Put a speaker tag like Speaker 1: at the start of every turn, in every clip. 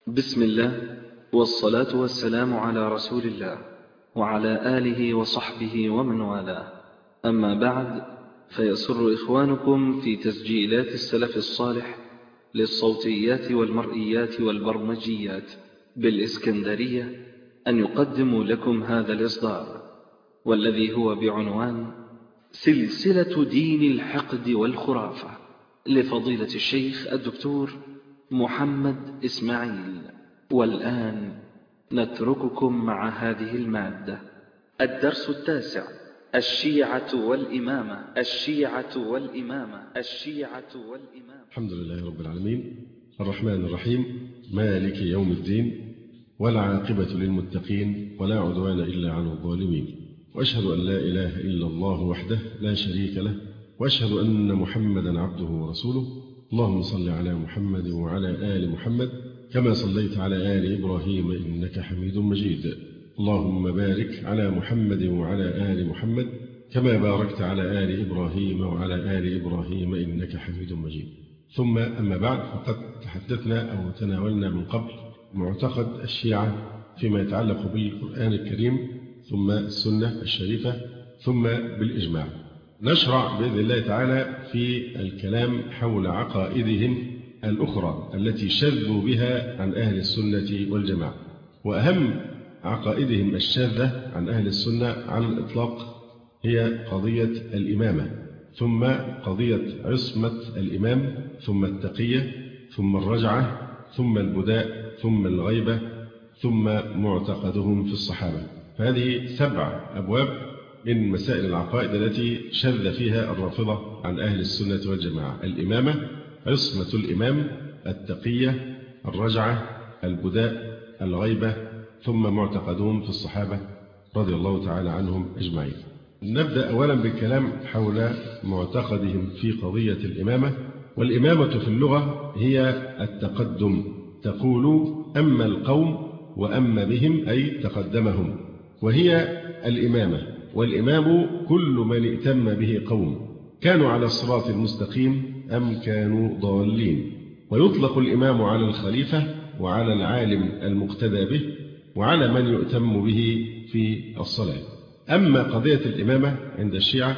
Speaker 1: بسم الله والصلاة والسلام على رسول الله وعلى آله وصحبه ومن والاه. أما بعد، فيسر إخوانكم في تسجيلات السلف الصالح للصوتيات والمرئيات والبرمجيات بالإسكندرية أن يقدموا لكم هذا الإصدار، والذي هو بعنوان سلسلة دين الحقد والخرافة لفضيلة الشيخ الدكتور محمد إسماعيل. والآن نترككم مع هذه المادة. الدرس التاسع: الشيعة والإمامة. الشيعة والإمامة. الشيعة والإمامة.
Speaker 2: الحمد لله رب العالمين، الرحمن الرحيم، مالك يوم الدين، والعاقبة للمتقين، ولا عدوان إلا على الظالمين، وأشهد أن لا إله إلا الله وحده لا شريك له، وأشهد أن محمدا عبده ورسوله. اللهم صل على محمد وعلى آل محمد كما صليت على آل إبراهيم إنك حميد مجيد. اللهم بارك على محمد وعلى آل محمد كما باركت على آل إبراهيم وعلى آل إبراهيم إنك حميد مجيد. ثم أما بعد، فقد تحدثنا أو تناولنا من قبل معتقد الشيعة فيما يتعلق بالقرآن الكريم، ثم السنة الشريفة، ثم بالإجماع. نشرع بإذن الله تعالى في الكلام حول عقائدهم الأخرى التي شذوا بها عن أهل السنة والجماعة. وأهم عقائدهم الشاذة عن أهل السنة على الإطلاق هي قضية الإمامة، ثم قضية عصمة الإمام، ثم التقية، ثم الرجعة، ثم البداء، ثم الغيبة، ثم معتقدهم في الصحابة. فهذه 7 أبواب من مسائل العقائد التي شذ فيها الرافضة عن أهل السنة والجماعة: الإمامة، عصمة الإمام، التقية، الرجعة، البداء، الغيبة، ثم معتقدهم في الصحابة رضي الله تعالى عنهم أجمعين. نبدأ أولا بالكلام حول معتقدهم في قضية الإمامة. والإمامة في اللغة هي التقدم، تقول أما القوم وأما بهم أي تقدمهم، وهي الإمامة. والإمام كل من ائتم به قوم كانوا على الصراط المستقيم أم كانوا ضالين. ويطلق الإمام على الخليفة وعلى العالم المقتدى به وعلى من يؤتم به في الصلاة. أما قضية الإمامة عند الشيعة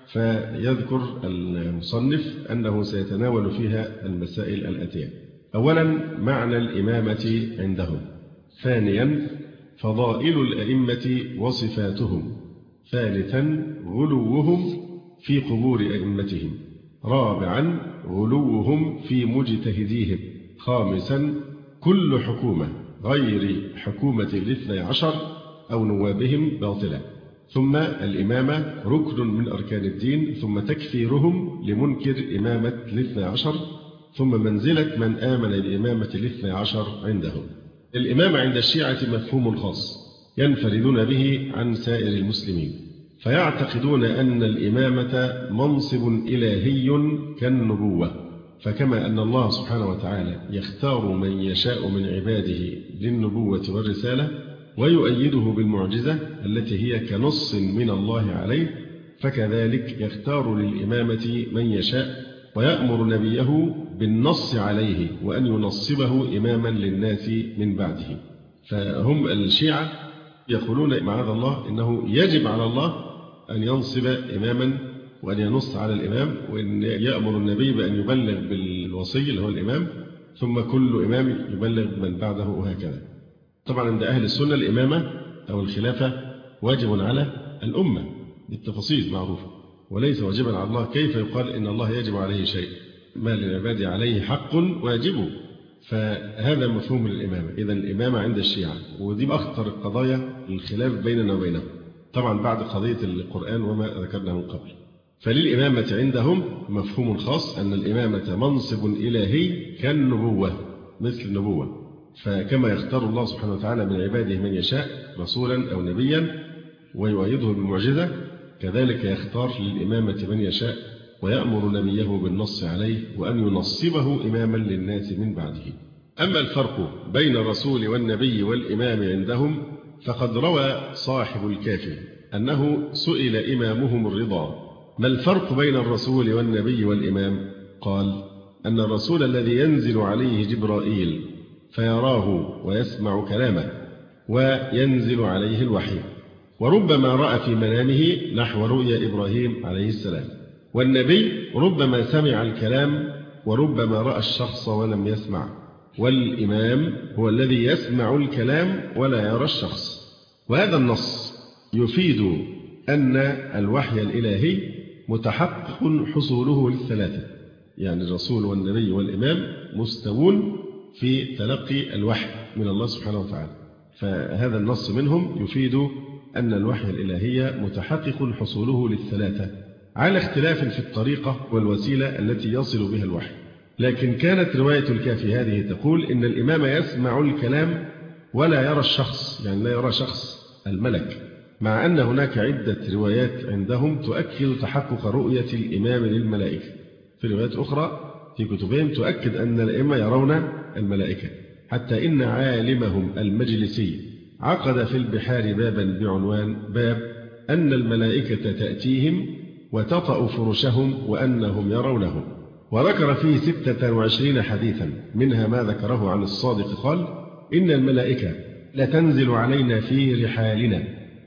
Speaker 2: فيذكر المصنف أنه سيتناول فيها المسائل الآتية: أولا معنى الإمامة عندهم، ثانيا فضائل الأئمة وصفاتهم، ثالثا غلوهم في قبور أئمتهم، رابعا غلوهم في مجتهديهم، خامسا كل حكومة غير حكومة الاثني عشر أو نوابهم باطلة، ثم الإمامة ركن من أركان الدين، ثم تكفيرهم لمنكر إمامة الاثني عشر، ثم منزلة من آمن بإمامة الاثني عشر عندهم. الإمامة عند الشيعة مفهوم خاص ينفردون به عن سائر المسلمين، فيعتقدون أن الإمامة منصب إلهي كالنبوة، فكما أن الله سبحانه وتعالى يختار من يشاء من عباده للنبوة والرسالة ويؤيده بالمعجزة التي هي كنص من الله عليه، فكذلك يختار للإمامة من يشاء ويأمر نبيه بالنص عليه وأن ينصبه إماما للناس من بعده. فهم الشيعة يقولون معاذ الله إنه يجب على الله أن ينصب إماما وأن ينص على الإمام، وأن يأمر النبي بأن يبلغ بالوصي اللي هو الإمام، ثم كل إمام يبلغ من بعده وهكذا. طبعا عند أهل السنة الإمامة أو الخلافة واجب على الأمة بالتفاصيل معروفة، وليس واجبا على الله. كيف يقال إن الله يجب عليه شيء؟ ما للعباد عليه حق واجب. فهذا مفهوم الإمامة. إذن الإمامة عند الشيعة، ودي أخطر القضايا الخلاف بيننا وبينهم طبعا بعد قضية القرآن وما ذكرنا من قبل. فللإمامة عندهم مفهوم خاص، أن الإمامة منصب إلهي كالنبوة مثل النبوة، فكما يختار الله سبحانه وتعالى من عباده من يشاء رسولا أو نبيا ويؤيده بالمعجزة، كذلك يختار للإمامة من يشاء ويأمر نبيه بالنص عليه وأن ينصبه إماما للناس من بعده. أما الفرق بين الرسول والنبي والإمام عندهم، فقد روى صاحب الكافي أنه سئل إمامهم الرضا: ما الفرق بين الرسول والنبي والإمام؟ قال: أن الرسول الذي ينزل عليه جبرائيل فيراه ويسمع كلامه وينزل عليه الوحي، وربما رأى في منامه نحو رؤيا إبراهيم عليه السلام. والنبي ربما سمع الكلام وربما رأى الشخص ولم يسمع، والإمام هو الذي يسمع الكلام ولا يرى الشخص. وهذا النص يفيد أن الوحي الإلهي متحقق حصوله للثلاثة، يعني الرسول والنبي والإمام مستوون في تلقي الوحي من الله سبحانه وتعالى. فهذا النص منهم يفيد أن الوحي الإلهي متحقق حصوله للثلاثة على اختلاف في الطريقة والوسيلة التي يصل بها الوحي. لكن كانت رواية الكافي هذه تقول إن الإمام يسمع الكلام ولا يرى الشخص، يعني لا يرى شخص الملك، مع أن هناك عدة روايات عندهم تؤكد تحقق رؤية الإمام للملائكة. في روايات أخرى في كتبهم تؤكد أن الأئمة يرون الملائكة، حتى إن عالمهم المجلسي عقد في البحار بابا بعنوان باب أن الملائكة تأتيهم وتطأ فرشهم وأنهم يرونهم، وذكر فيه 26 حديثا، منها ما ذكره عن الصادق قال: إن الملائكة لتنزل علينا في رحالنا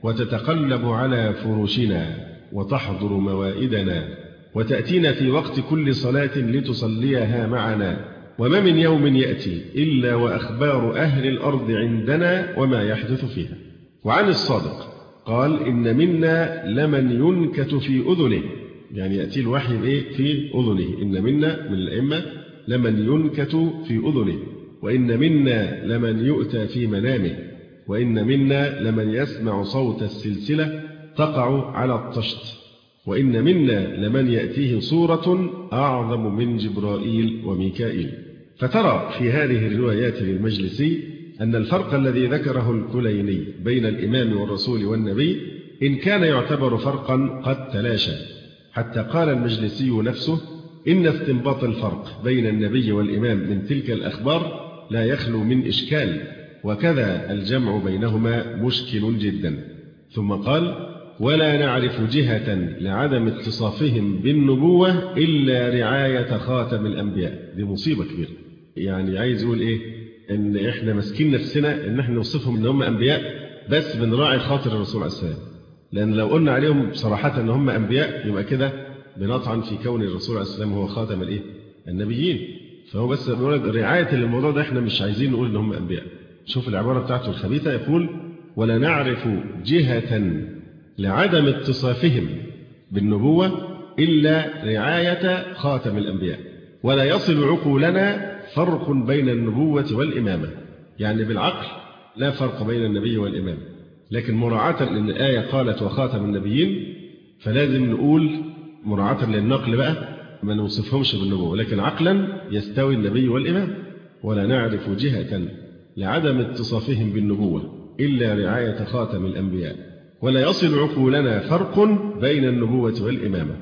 Speaker 2: وتتقلب على فرشنا وتحضر موائدنا وتأتينا في وقت كل صلاة لتصليها معنا، وما من يوم يأتي إلا وأخبار أهل الأرض عندنا وما يحدث فيها. وعن الصادق قال: إن منا لمن ينكت في أذنه، يعني يأتي الوحي في أذنه. إن منا من الأئمة لمن ينكت في أذنه، وإن منا لمن يؤتى في منامه، وإن منا لمن يسمع صوت السلسلة تقع على الطشت، وإن منا لمن يأتيه صورة أعظم من جبرائيل وميكائيل. فترى في هذه الروايات للمجلسي أن الفرق الذي ذكره الكليني بين الإمام والرسول والنبي إن كان يعتبر فرقا قد تلاشى، حتى قال المجلسي نفسه: إن استنباط الفرق بين النبي والإمام من تلك الأخبار لا يخلو من إشكال، وكذا الجمع بينهما مشكل جدا. ثم قال: ولا نعرف جهة لعدم اتصافهم بالنبوة إلا رعاية خاتم الأنبياء. دي مصيبة كبيرة. يعني عايز يقول إيه؟ إن إحنا مسكين نفسنا إن إحنا نوصفهم إن هم أنبياء، بس بنراعي خاطر الرسول عليه السلام. لأن لو قلنا عليهم صراحة إن هم أنبياء يبقى كده بنطعن في كون الرسول عليه السلام هو خاتم النبيين. فهو بس بنقول رعاية للموضوع ده، إحنا مش عايزين نقول إن هم أنبياء. شوف العبارة بتاعته الخبيثة، يقول: ولا نعرف جهة لعدم اتصافهم بالنبوة إلا رعاية خاتم الأنبياء، ولا يصل عقولنا فرق بين النبوة والإمامة. يعني بالعقل لا فرق بين النبي والإمام، لكن مراعاة لأن الآية قالت وخاتم النبيين، فلازم نقول مراعاة للنقل بقى ما نوصفهمش بالنبوة، لكن عقلا يستوي النبي والإمام. ولا نعرف جهة لعدم اتصافهم بالنبوة إلا رعاية خاتم الأنبياء، ولا يصل عقولنا فرق بين النبوة والإمامة.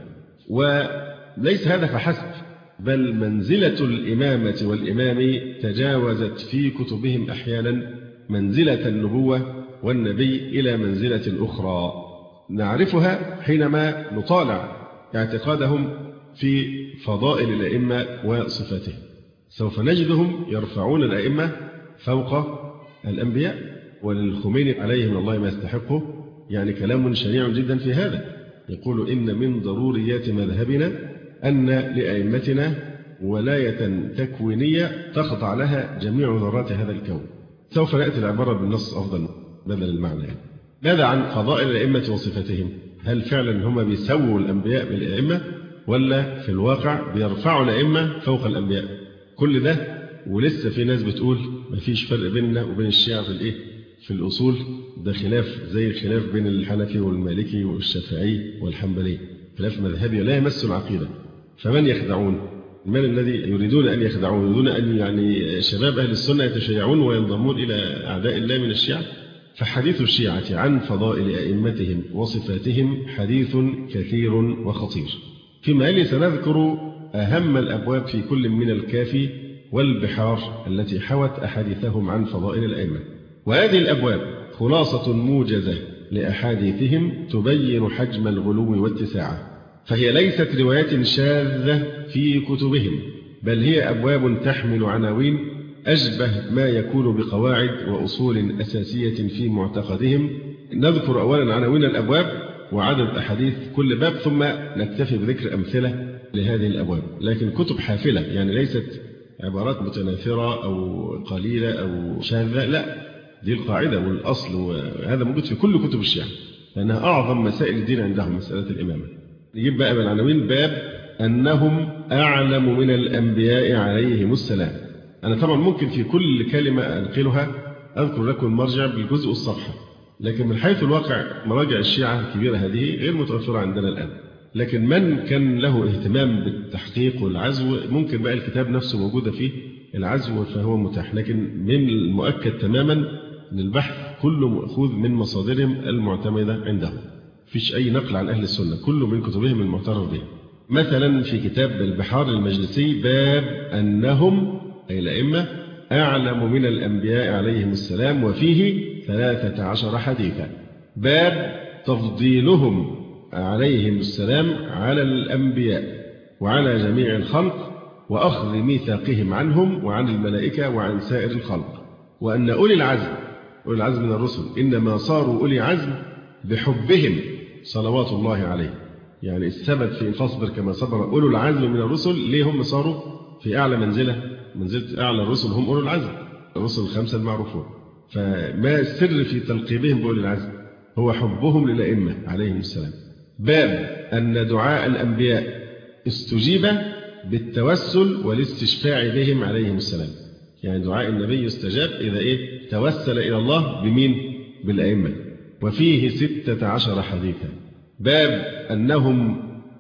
Speaker 2: وليس هذا فحسب، بل منزلة الإمامة والإمام تجاوزت في كتبهم أحيانا منزلة النبوة والنبي إلى منزلة أخرى نعرفها حينما نطالع اعتقادهم في فضائل الأئمة وصفاتهم. سوف نجدهم يرفعون الأئمة فوق الأنبياء، وللخميني عليه من الله ما يستحقه يعني كلام شنيع جدا في هذا. يقول: إن من ضروريات مذهبنا أن لأئمتنا ولاية تكوينية تخضع لها جميع ذرات هذا الكون. سوف نأتي العبارة بالنص أفضل بدل المعنى. ماذا عن فضائل الأئمة وصفاتهم؟ هل فعلا هم بيسووا الأنبياء بالأئمة، ولا في الواقع بيرفعوا الأئمة فوق الأنبياء؟ كل ده ولسه في ناس بتقول ما فيش فرق بيننا وبين الشيعة في الأصول، ده خلاف زي الخلاف بين الحنفي والمالكي والشافعي والحنبلي، خلاف مذهبي لا يمس العقيدة. فمن يخدعون؟ من الذي يريدون أن يخدعون؟ يريدون أن يعني شباب أهل السنة يتشيعون وينضمون إلى أعداء الله من الشيعة؟ فحديث الشيعة عن فضائل أئمتهم وصفاتهم حديث كثير وخطير. فيما يلي سنذكر أهم الأبواب في كل من الكافي والبحار التي حوت أحاديثهم عن فضائل الأئمة. وهذه الأبواب خلاصة موجزة لأحاديثهم تبين حجم الغلو واتساعه، فهي ليست روايات شاذة في كتبهم، بل هي أبواب تحمل عناوين أشبه ما يكون بقواعد وأصول أساسية في معتقدهم. نذكر أولا عناوين الأبواب وعدد أحاديث كل باب، ثم نكتفي بذكر أمثلة لهذه الأبواب. لكن كتب حافلة، يعني ليست عبارات متناثرة أو قليلة أو شاذة، لا، دي القاعدة والأصل، وهذا موجود في كل كتب الشيعة لأنها أعظم مسائل الدين عندهم مسألة الإمامة. نجيب بقى من العناوين باب أنهم أعلم من الأنبياء عليهم السلام. أنا طبعا ممكن في كل كلمة أنقلها أذكر لكم المرجع بالجزء والصفحة، لكن من حيث الواقع مراجع الشيعة الكبيرة هذه غير متوفرة عندنا الآن. لكن من كان له اهتمام بالتحقيق والعزو ممكن بقى الكتاب نفسه موجودة فيه العزو فهو متاح. لكن من المؤكد تماما أن البحث كله مأخوذ من مصادرهم المعتمدة عندهم، فيش أي نقل عن أهل السنة، كله من كتبهم المعترف بها. مثلا في كتاب البحار المجلسي باب أنهم أي الأئمة أعلم من الأنبياء عليهم السلام، وفيه 13 حديثا. باب تفضيلهم عليهم السلام على الأنبياء وعلى جميع الخلق، وأخذ ميثاقهم عنهم وعن الملائكة وعن سائر الخلق، وأن أولي العزم من الرسل إنما صاروا أولي عزم بحبهم صلوات الله عليه. يعني السبب في فاصبر كما صبر أولو العزم من الرسل، ليه هم صاروا في أعلى منزلة أعلى الرسل هم أولو العزم، الرسل الخمسة المعروفون. فما السر في تلقيبهم بأولي العزم؟ هو حبهم للأئمة عليهم السلام. باب أن دعاء الأنبياء استجيب بالتوسل والاستشفاع بهم عليهم السلام. يعني دعاء النبي يستجاب إذا توسل إلى الله بمين؟ بالأئمة. وفيه 16 حديثا. باب أنهم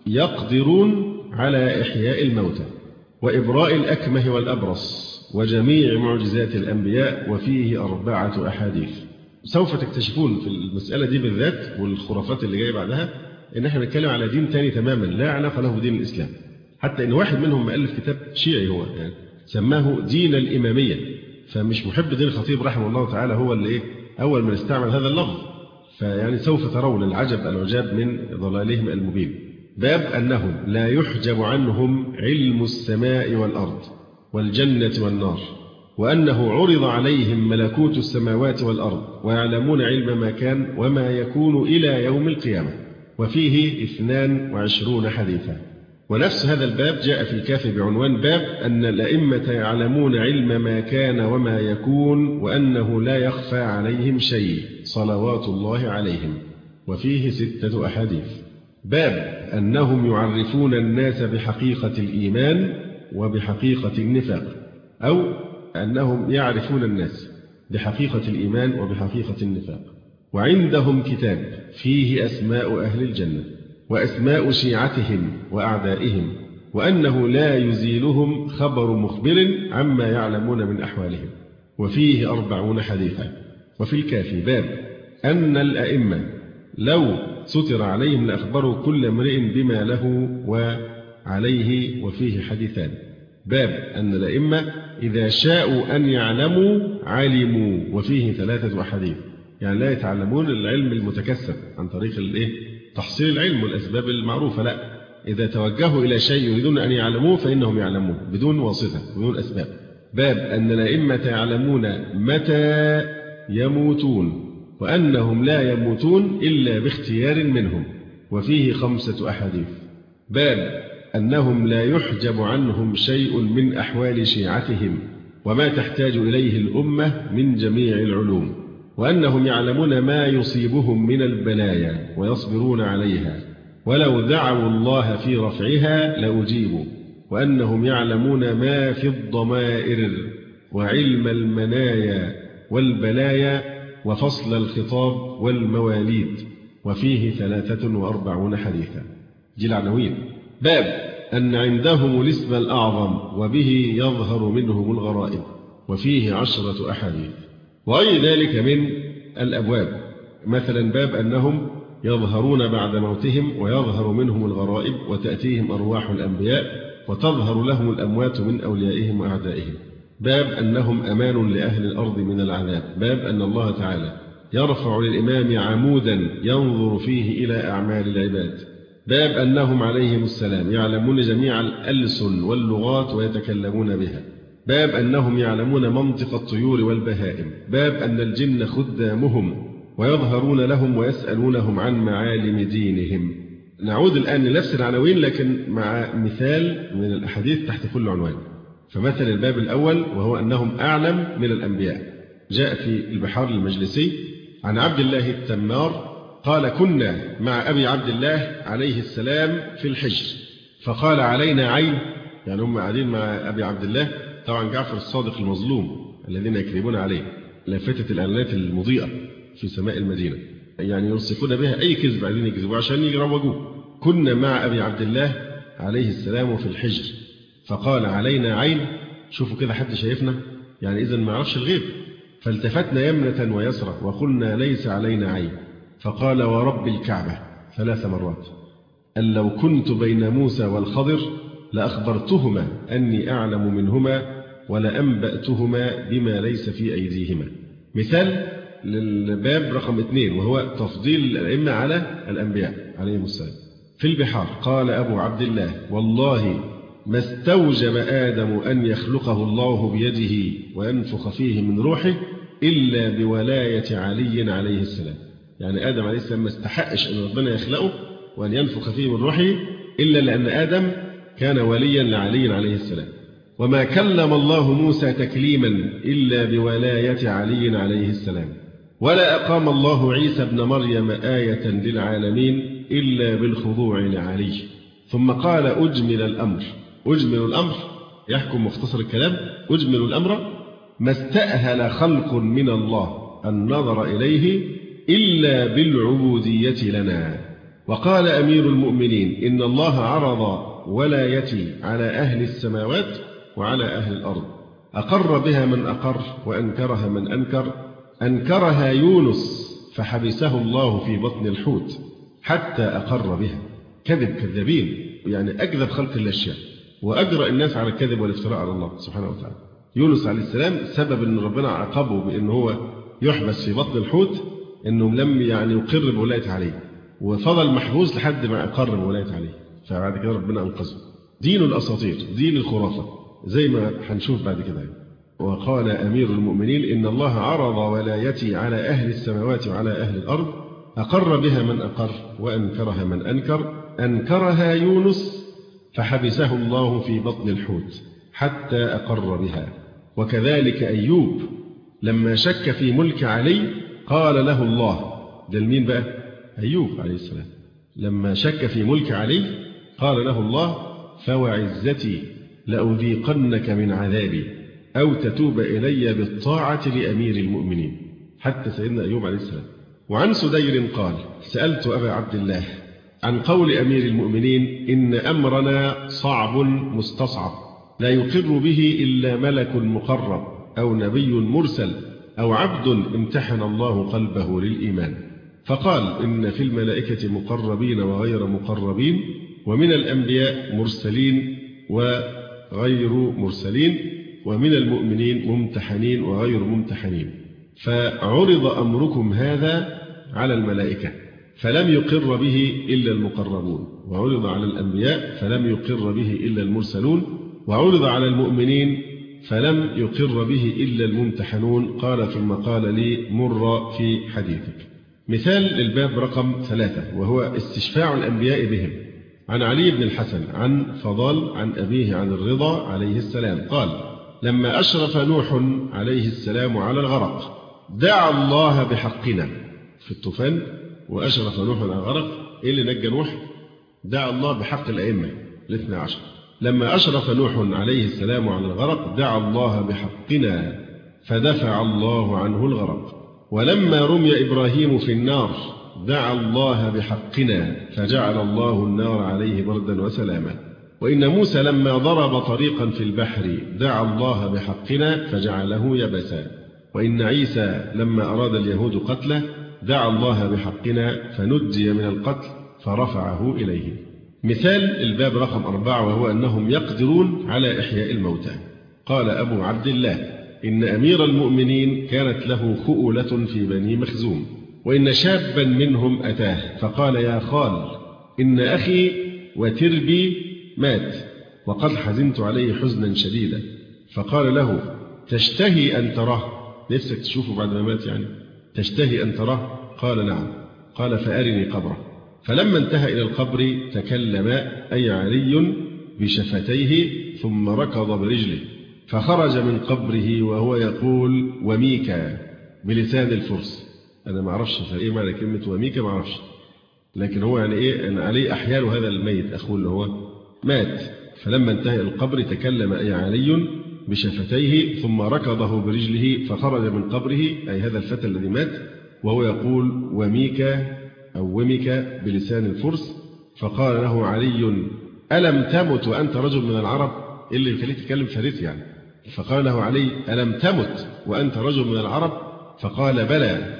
Speaker 2: يقدرون على إحياء الموتى وإبراء الأكمه والأبرص وجميع معجزات الأنبياء، وفيه 4 أحاديث. سوف تكتشفون في المسألة دي بالذات والخرافات اللي جاية بعدها إن احنا بنتكلم على دين تاني تماما لا علاقة له بدين الإسلام. حتى إن واحد منهم مؤلف كتاب شيعي هو يعني سماه دين الإمامية، فمش محب دين الخطيب رحمه الله تعالى هو اللي أول من استعمل هذا اللفظ. فيعني سوف ترون العجب من ضلالهم المبين. باب أنهم لا يحجب عنهم علم السماء والأرض والجنة والنار، وأنه عرض عليهم ملكوت السماوات والأرض ويعلمون علم ما كان وما يكون إلى يوم القيامة. وفيه 22 حديثا. ونفس هذا الباب جاء في الكافي بعنوان باب أن الأئمة يعلمون علم ما كان وما يكون وأنه لا يخفى عليهم شيء صلوات الله عليهم، وفيه 6 أحاديث. باب أنهم يعرفون الناس بحقيقة الإيمان وبحقيقة النفاق، أو أنهم يعرفون الناس بحقيقة الإيمان وبحقيقة النفاق. وعندهم كتاب فيه أسماء أهل الجنة وأسماء شيعتهم وأعدائهم، وأنه لا يزيلهم خبر مخبر عما يعلمون من أحوالهم، وفيه 40 حديثا. وفي الكافي باب أن الأئمة لو ستر عليهم لأخبروا كل امرئ بما له وعليه، وفيه حديثان. باب أن الأئمة إذا شاءوا أن يعلموا علموا، وفيه 3 أحاديث. يعني لا يتعلمون العلم المتكسب عن طريق تحصيل العلم والأسباب المعروفة، لا، إذا توجهوا إلى شيء يريدون أن يعلموه فإنهم يعلمون بدون واسطة بدون أسباب. باب أن الأئمة يعلمون متى يموتون وأنهم لا يموتون إلا باختيار منهم، وفيه 5 أحاديث. باب أنهم لا يحجب عنهم شيء من أحوال شيعتهم وما تحتاج إليه الأمة من جميع العلوم، وأنهم يعلمون ما يصيبهم من البلايا ويصبرون عليها، ولو دعوا الله في رفعها لأجيبوا، وأنهم يعلمون ما في الضمائر وعلم المنايا والبلايا وفصل الخطاب والمواليد، وفيه 43 حديثا. دي العناوين. باب أن عندهم الاسم الأعظم وبه يظهر منهم الغرائب، وفيه 10 أحاديث. وأي ذلك من الأبواب. مثلا باب أنهم يظهرون بعد موتهم ويظهر منهم الغرائب وتأتيهم أرواح الأنبياء وتظهر لهم الأموات من أوليائهم وأعدائهم. باب أنهم أمان لأهل الأرض من العذاب. باب أن الله تعالى يرفع للإمام عمودا ينظر فيه إلى أعمال العباد. باب أنهم عليهم السلام يعلمون جميع الألسن واللغات ويتكلمون بها. باب أنهم يعلمون منطق الطيور والبهائم، باب أن الجن خدامهم ويظهرون لهم ويسألونهم عن معالم دينهم. نعود الآن لنفس العناوين لكن مع مثال من الأحاديث تحت كل عنوان. فمثل الباب الأول وهو أنهم أعلم من الأنبياء. جاء في البحار المجلسي عن عبد الله التمار قال: كنا مع أبي عبد الله عليه السلام في الحجر فقال: علينا عين. يعني هم قاعدين مع أبي عبد الله، طبعا جعفر الصادق المظلوم الذين يكذبون عليه، لافتة الإعلانات المضيئة في سماء المدينة، يعني يلصقون بها أي كذب عايزين يكذبوا عشان يروجوه. كنا مع أبي عبد الله عليه السلام في الحجر فقال: علينا عين. شوفوا كده حد شايفنا؟ يعني إذن ما يعرفش الغيب. فالتفتنا يمنة ويسرى وقلنا: ليس علينا عين. فقال: ورب الكعبة 3 مرات أن لو كنت بين موسى والخضر لأخبرتهما أني أعلم منهما ولأنبأتهما بما ليس في أيديهما. مثال للباب رقم 2 وهو تفضيل الأئمة على الأنبياء عليهم السلام. في البحار قال أبو عبد الله: والله ما استوجب آدم أن يخلقه الله بيده وينفخ فيه من روحه إلا بولاية علي عليه السلام. يعني آدم عليه السلام ما استحقش أن ربنا يخلقه وأن ينفخ فيه من روحه إلا لأن آدم كان وليا لعلي عليه السلام. وما كلم الله موسى تكليما إلا بولاية علي عليه السلام. ولا أقام الله عيسى ابن مريم آية للعالمين إلا بالخضوع لعلي. ثم قال: أجمل الأمر. أجمل الأمر يحكم مختصر الكلام. أجمل الأمر ما استأهل خلق من الله النظر إليه إلا بالعبودية لنا. وقال أمير المؤمنين: إن الله عرض ولايتي على أهل السماوات وعلى أهل الأرض، أقر بها من أقر وأنكرها من أنكر. أنكرها يونس فحبسه الله في بطن الحوت حتى أقر بها. كذابين، يعني أكذب خلق الله الشيء وأجرأ الناس على الكذب والافتراء على الله سبحانه وتعالى. يونس عليه السلام سبب أن ربنا عاقبه بأنه هو يحبس في بطن الحوت أنه لم يقر بولاية عليه، وفضل محبوس لحد ما أقر بولاية عليه، فبعد كده ربنا أنقذه. دين الأساطير، دين الخرافة، زي ما هنشوف بعد كده. وقال أمير المؤمنين: إن الله عرض ولايتي على أهل السماوات وعلى أهل الأرض، أقر بها من أقر وأنكرها من أنكر. أنكرها يونس فحبسه الله في بطن الحوت حتى أقر بها. وكذلك أيوب لما شك في ملك علي قال له الله، ده المين بقى؟ أيوب عليه السلام. لما شك في ملك علي قال له الله: فوعزتي لأذيقنك من عذابي أو تتوب إلي بالطاعة لأمير المؤمنين. حتى سيدنا أيوب عليه السلام. وعن سدير قال: سألت أبا عبد الله عن قول أمير المؤمنين: إن أمرنا صعب مستصعب لا يقر به إلا ملك مقرب أو نبي مرسل أو عبد امتحن الله قلبه للإيمان. فقال: إن في الملائكة مقربين وغير مقربين، ومن الأنبياء مرسلين وغير مرسلين، ومن المؤمنين ممتحنين وغير ممتحنين. فعرض أمركم هذا على الملائكة فلم يقر به إلا المقربون، وعرض على الأنبياء فلم يقر به إلا المرسلون، وعرض على المؤمنين فلم يقر به إلا الممتحنون. قال: ثم قال لي: مر في حديثك. مثال للباب رقم 3 وهو استشفاع الأنبياء بهم. عن علي بن الحسن عن فضال عن أبيه عن الرضا عليه السلام قال: لما أشرف نوح عليه السلام على الغرق دعا الله بحقنا. في الطوفان وأشرف نوح على الغرق، إيه اللي نجى نوح؟ دعا الله بحق الأئمة 12. لما أشرف نوح عليه السلام على الغرق دعا الله بحقنا فدفع الله عنه الغرق. ولما رمي إبراهيم في النار دعا الله بحقنا فجعل الله النار عليه بردا وسلاما. وإن موسى لما ضرب طريقا في البحر دعا الله بحقنا فجعله يبسا. وإن عيسى لما أراد اليهود قتله دعا الله بحقنا فنجي من القتل فرفعه إليه. مثال الباب رقم 4 وهو أنهم يقدرون على إحياء الموتى. قال أبو عبد الله: إن أمير المؤمنين كانت له خؤلة في بني مخزوم، وإن شابا منهم أتاه فقال: يا خال، إن أخي وتربي مات وقد حزنت عليه حزنا شديدا، فقال له: تشتهي أن تراه؟ نفسك تشوفه بعد ما مات يعني؟ تشتهي أن تراه؟ قال: نعم. قال: فأرني قبره. فلما انتهى إلى القبر تكلم أي علي بشفتيه ثم ركض برجله، فخرج من قبره وهو يقول: وميكا، بلسان الفرس. أنا ما أعرفش إيه معنى كلمة وميكا، ما أعرفش، لكن هو يعني إيه أن عليه أحيال هذا الميت أخوه اللي هو مات. فلما انتهى القبر تكلم أي علي بشفتيه ثم ركضه برجله، فخرج من قبره أي هذا الفتى الذي مات وهو يقول: وميكا أو وميكا بلسان الفرس. فقال له علي: ألم تمت وأنت رجل من العرب؟ إيه اللي يخليك تتكلم فارسي يعني؟ فقال له علي: ألم تمت وأنت رجل من العرب؟ فقال: بلى،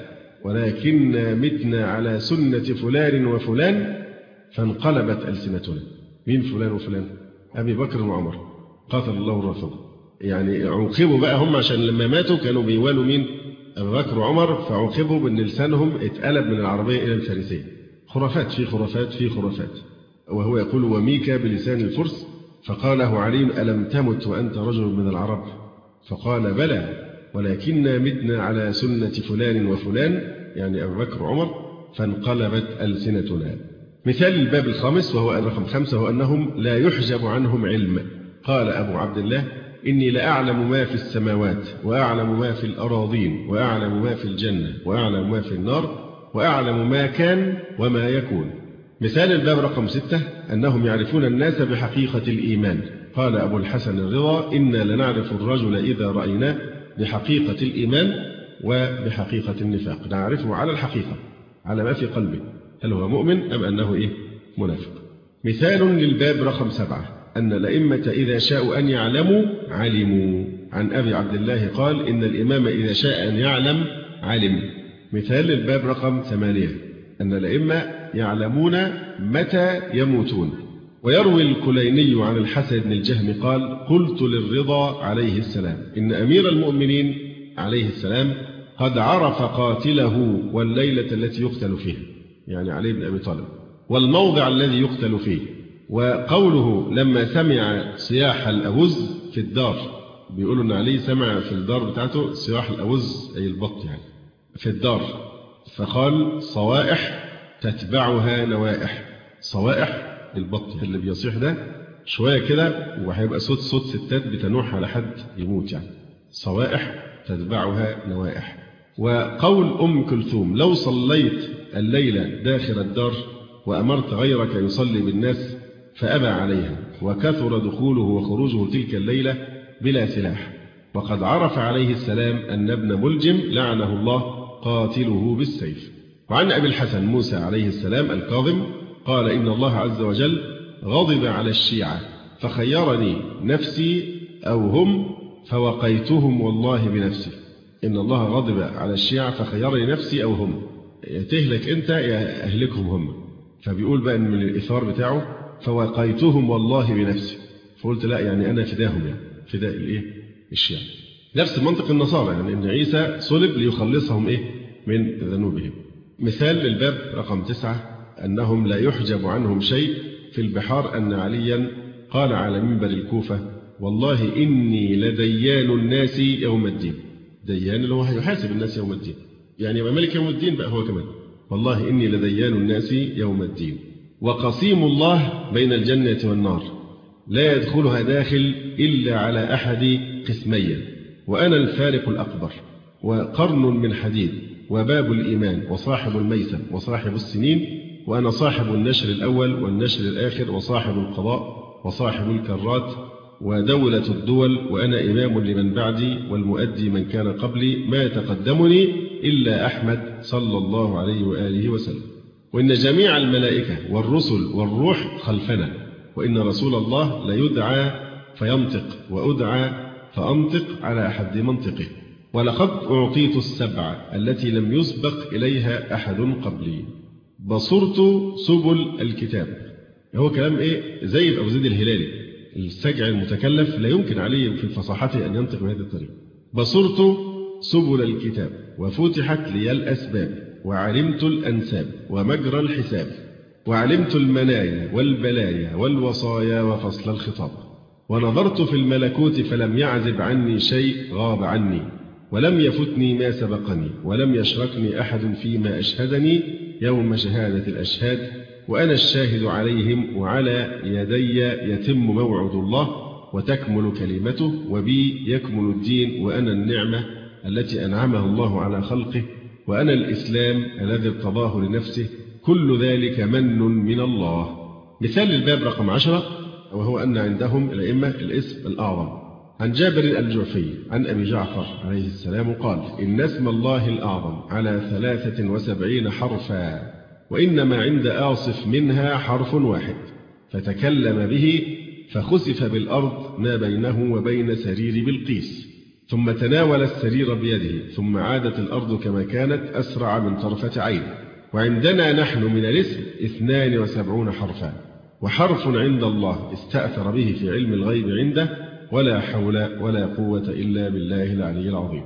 Speaker 2: ولكن متنا على سنة فلان وفلان فانقلبت ألسنتنا. مين فلان وفلان؟ أبي بكر وعمر قاتل الله الرافضة. يعني عوقبوا بقى هم عشان لما ماتوا كانوا بيوالوا مين؟ أبي بكر وعمر، فعوقبوا بأن لسانهم اتقلب من العربية إلى الفارسية. خرافات في خرافات في خرافات. وهو يقول: وميكا بلسان الفرس. فقال له علي: ألم تمت وأنت رجل من العرب؟ فقال: بلى، ولكننا متنا على سنة فلان وفلان، يعني أبو بكر وعمر، فانقلبت ألسنتنا. مثال الباب الخامس وهو رقم 5 هو أنهم لا يحجب عنهم علم. قال أبو عبد الله: إني لأعلم ما في السماوات، وأعلم ما في الأراضين، وأعلم ما في الجنة، وأعلم ما في النار، وأعلم ما كان وما يكون. مثال الباب رقم 6 أنهم يعرفون الناس بحقيقة الإيمان. قال أبو الحسن الرضا: إنا لنعرف الرجل إذا رأيناه بحقيقة الإيمان وبحقيقة النفاق. نعرفه على الحقيقة، على ما في قلبه، هل هو مؤمن أم أنه منافق. مثال للباب رقم 7 أن الأئمة إذا شاءوا أن يعلموا علموا. عن أبي عبد الله قال: إن الإمام إذا شاء أن يعلم علم. مثال للباب رقم 8 أن الأئمة يعلمون متى يموتون. ويروي الكليني عن الحسن بن الجهم قال: قلت للرضا عليه السلام: إن أمير المؤمنين عليه السلام قد عرف قاتله والليلة التي يقتل فيها، يعني علي بن أبي طالب، والموضع الذي يقتل فيه. وقوله لما سمع صياح الأوز في الدار، بيقولوا أن علي سمع في الدار بتاعته صياح الأوز أي البط يعني في الدار، فقال: صوائح تتبعها نوائح. صوائح البط اللي بيصيح ده شوية كده وهيبقى صوت ستات بتنوح على حد يموت، يعني صوائح تتبعها نوائح. وقول أم كلثوم: لو صليت الليلة داخل الدار وأمرت غيرك يصلي بالناس فأبى عليها، وكثر دخوله وخروجه تلك الليلة بلا سلاح. وقد عرف عليه السلام أن ابن ملجم لعنه الله قاتله بالسيف. وعن أبي الحسن موسى عليه السلام الكاظم قال: إن الله عز وجل غضب على الشيعة فخيرني نفسي أو هم فوقيتهم والله بنفسي. إن الله غضب على الشيعة فخيرني نفسي أو هم، يا تهلك أنت يا أهلكهم هم. فبيقول بقى من الإثار بتاعه: فوقيتهم والله بنفسي. فقلت لا، يعني أنا فداهم، يعني فداء الشيعة. نفس منطق النصارى، يعني إن عيسى صلب ليخلصهم من ذنوبهم. مثال للباب رقم 9 أنهم لا يحجب عنهم شيء في البحار أن عليا قال على منبر الكوفة: والله إني لديان الناس يوم الدين. ديان اللي هو هيحاسب الناس يوم الدين، يعني يبقى ملك يوم الدين بقى هو كمان. والله إني لديان الناس يوم الدين، وقسيم الله بين الجنة والنار، لا يدخلها داخل إلا على أحد قسمين، وأنا الفارق الأكبر، وقرن من حديد، وباب الإيمان، وصاحب الميسم، وصاحب السنين، وأنا صاحب النشر الأول والنشر الآخر، وصاحب القضاء، وصاحب الكرات، ودولة الدول، وأنا إمام لمن بعدي والمؤدي من كان قبلي، ما يتقدمني إلا أحمد صلى الله عليه وآله وسلم. وإن جميع الملائكة والرسل والروح خلفنا، وإن رسول الله ليدعى فينطق، وأدعى فأنطق على حد منطقه. ولقد أعطيت السبع التي لم يسبق إليها أحد قبلي. بصرت سبل الكتاب. هو كلام زي أبو زيد الهلالي، السجع المتكلف لا يمكن عليه في فصاحته أن ينطق بهذه الطريقة. بصرت سبل الكتاب وفتحت لي الأسباب، وعلمت الأنساب ومجرى الحساب، وعلمت المنايا والبلايا والوصايا وفصل الخطاب. ونظرت في الملكوت فلم يعزب عني شيء غاب عني، ولم يفتني ما سبقني، ولم يشركني أحد فيما أشهدني يوم شهادة الأشهاد، وأنا الشاهد عليهم، وعلى يدي يتم موعد الله وتكمل كلمته، وبي يكمل الدين، وأنا النعمة التي أنعمها الله على خلقه، وأنا الإسلام الذي ارتضاه لنفسه، كل ذلك من الله. مثال الباب رقم 10، وهو أن عندهم الأئمة الاسم الأعظم. عن جابر الجعفي عن أبي جعفر عليه السلام قال: إن اسم الله الأعظم على 73 حرفا، وإنما عند آصف منها حرف واحد، فتكلم به فخسف بالأرض ما بينه وبين سرير بلقيس، ثم تناول السرير بيده، ثم عادت الأرض كما كانت أسرع من طرفة عين. وعندنا نحن من الاسم 72 حرفا، وحرف عند الله استأثر به في علم الغيب عنده، ولا حول ولا قوة إلا بالله العلي العظيم.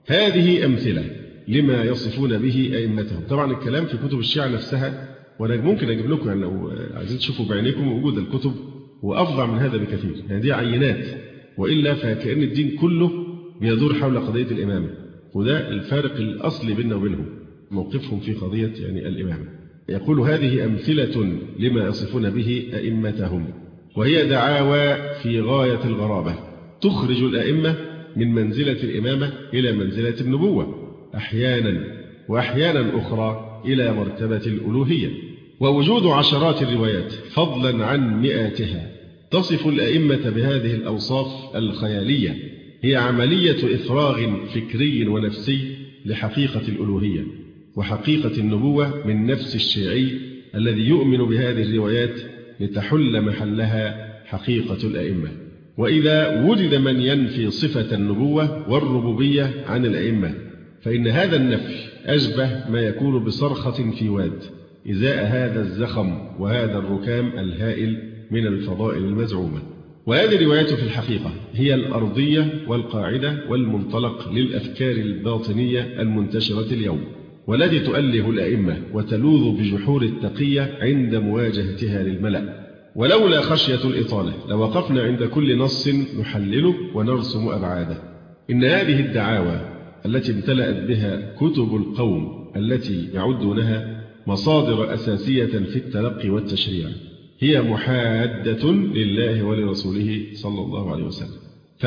Speaker 2: هذه أمثلة لما يصفون به أئمتهم. طبعا الكلام في كتب الشيعة نفسها، وأنا ممكن أجيب لكم يعني لو عايزين تشوفوا بعينيكم وجود الكتب، وأفضع من هذا بكثير. يعني دي عينات، وإلا فكأن الدين كله بيدور حول قضية الإمامة، وده الفارق الأصلي بيننا وبينهم، موقفهم في قضية يعني الإمامة. يقول: هذه أمثلة لما يصفون به أئمتهم، وهي دعاوى في غاية الغرابة تخرج الأئمة من منزلة الإمامة إلى منزلة النبوة أحيانا، وأحيانا أخرى إلى مرتبة الألوهية. ووجود عشرات الروايات فضلا عن مئاتها تصف الأئمة بهذه الأوصاف الخيالية هي عملية إفراغ فكري ونفسي لحقيقة الألوهية وحقيقة النبوة من نفس الشيعي الذي يؤمن بهذه الروايات لتحل محلها حقيقة الأئمة. وإذا وجد من ينفي صفة النبوة والربوبية عن الأئمة، فإن هذا النفي أشبه ما يكون بصرخة في واد إزاء هذا الزخم وهذا الركام الهائل من الفضائل المزعومة. وهذه الروايات في الحقيقة هي الأرضية والقاعدة والمنطلق للأفكار الباطنية المنتشرة اليوم، والتي تؤله الأئمة وتلوذ بجحور التقية عند مواجهتها للملأ. ولولا خشية الإطالة لوقفنا عند كل نص نحلله ونرسم أبعاده. إن هذه الدعاوى التي امتلأت بها كتب القوم التي يعدونها مصادر أساسية في التلقي والتشريع هي محادة لله ولرسوله صلى الله عليه وسلم.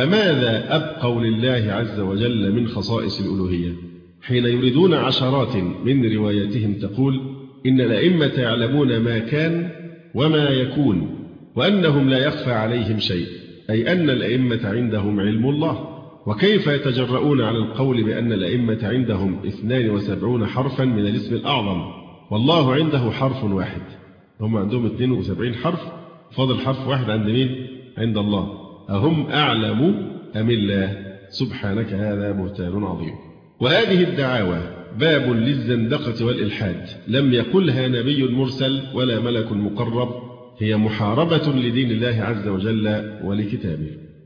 Speaker 2: فماذا أبقوا لله عز وجل من خصائص الألوهية حين يريدون عشرات من رواياتهم تقول إن الأئمة يعلمون ما كان وما يكون، وأنهم لا يخفى عليهم شيء، أي أن الأئمة عندهم علم الله. وكيف يتجرؤون على القول بأن الأئمة عندهم 72 حرفا من الاسم الأعظم والله عنده حرف واحد؟ هم عندهم 72 حرف، فاضل حرف واحد عند مين؟ عند الله. أهم أعلم أم الله؟ سبحانك، هذا بهتان عظيم. وهذه الدعاوى باب للزندقة والإلحاد لم يقلها نبي مرسل ولا ملك مقرب، هي محاربة لدين الله عز وجل ولكتابه.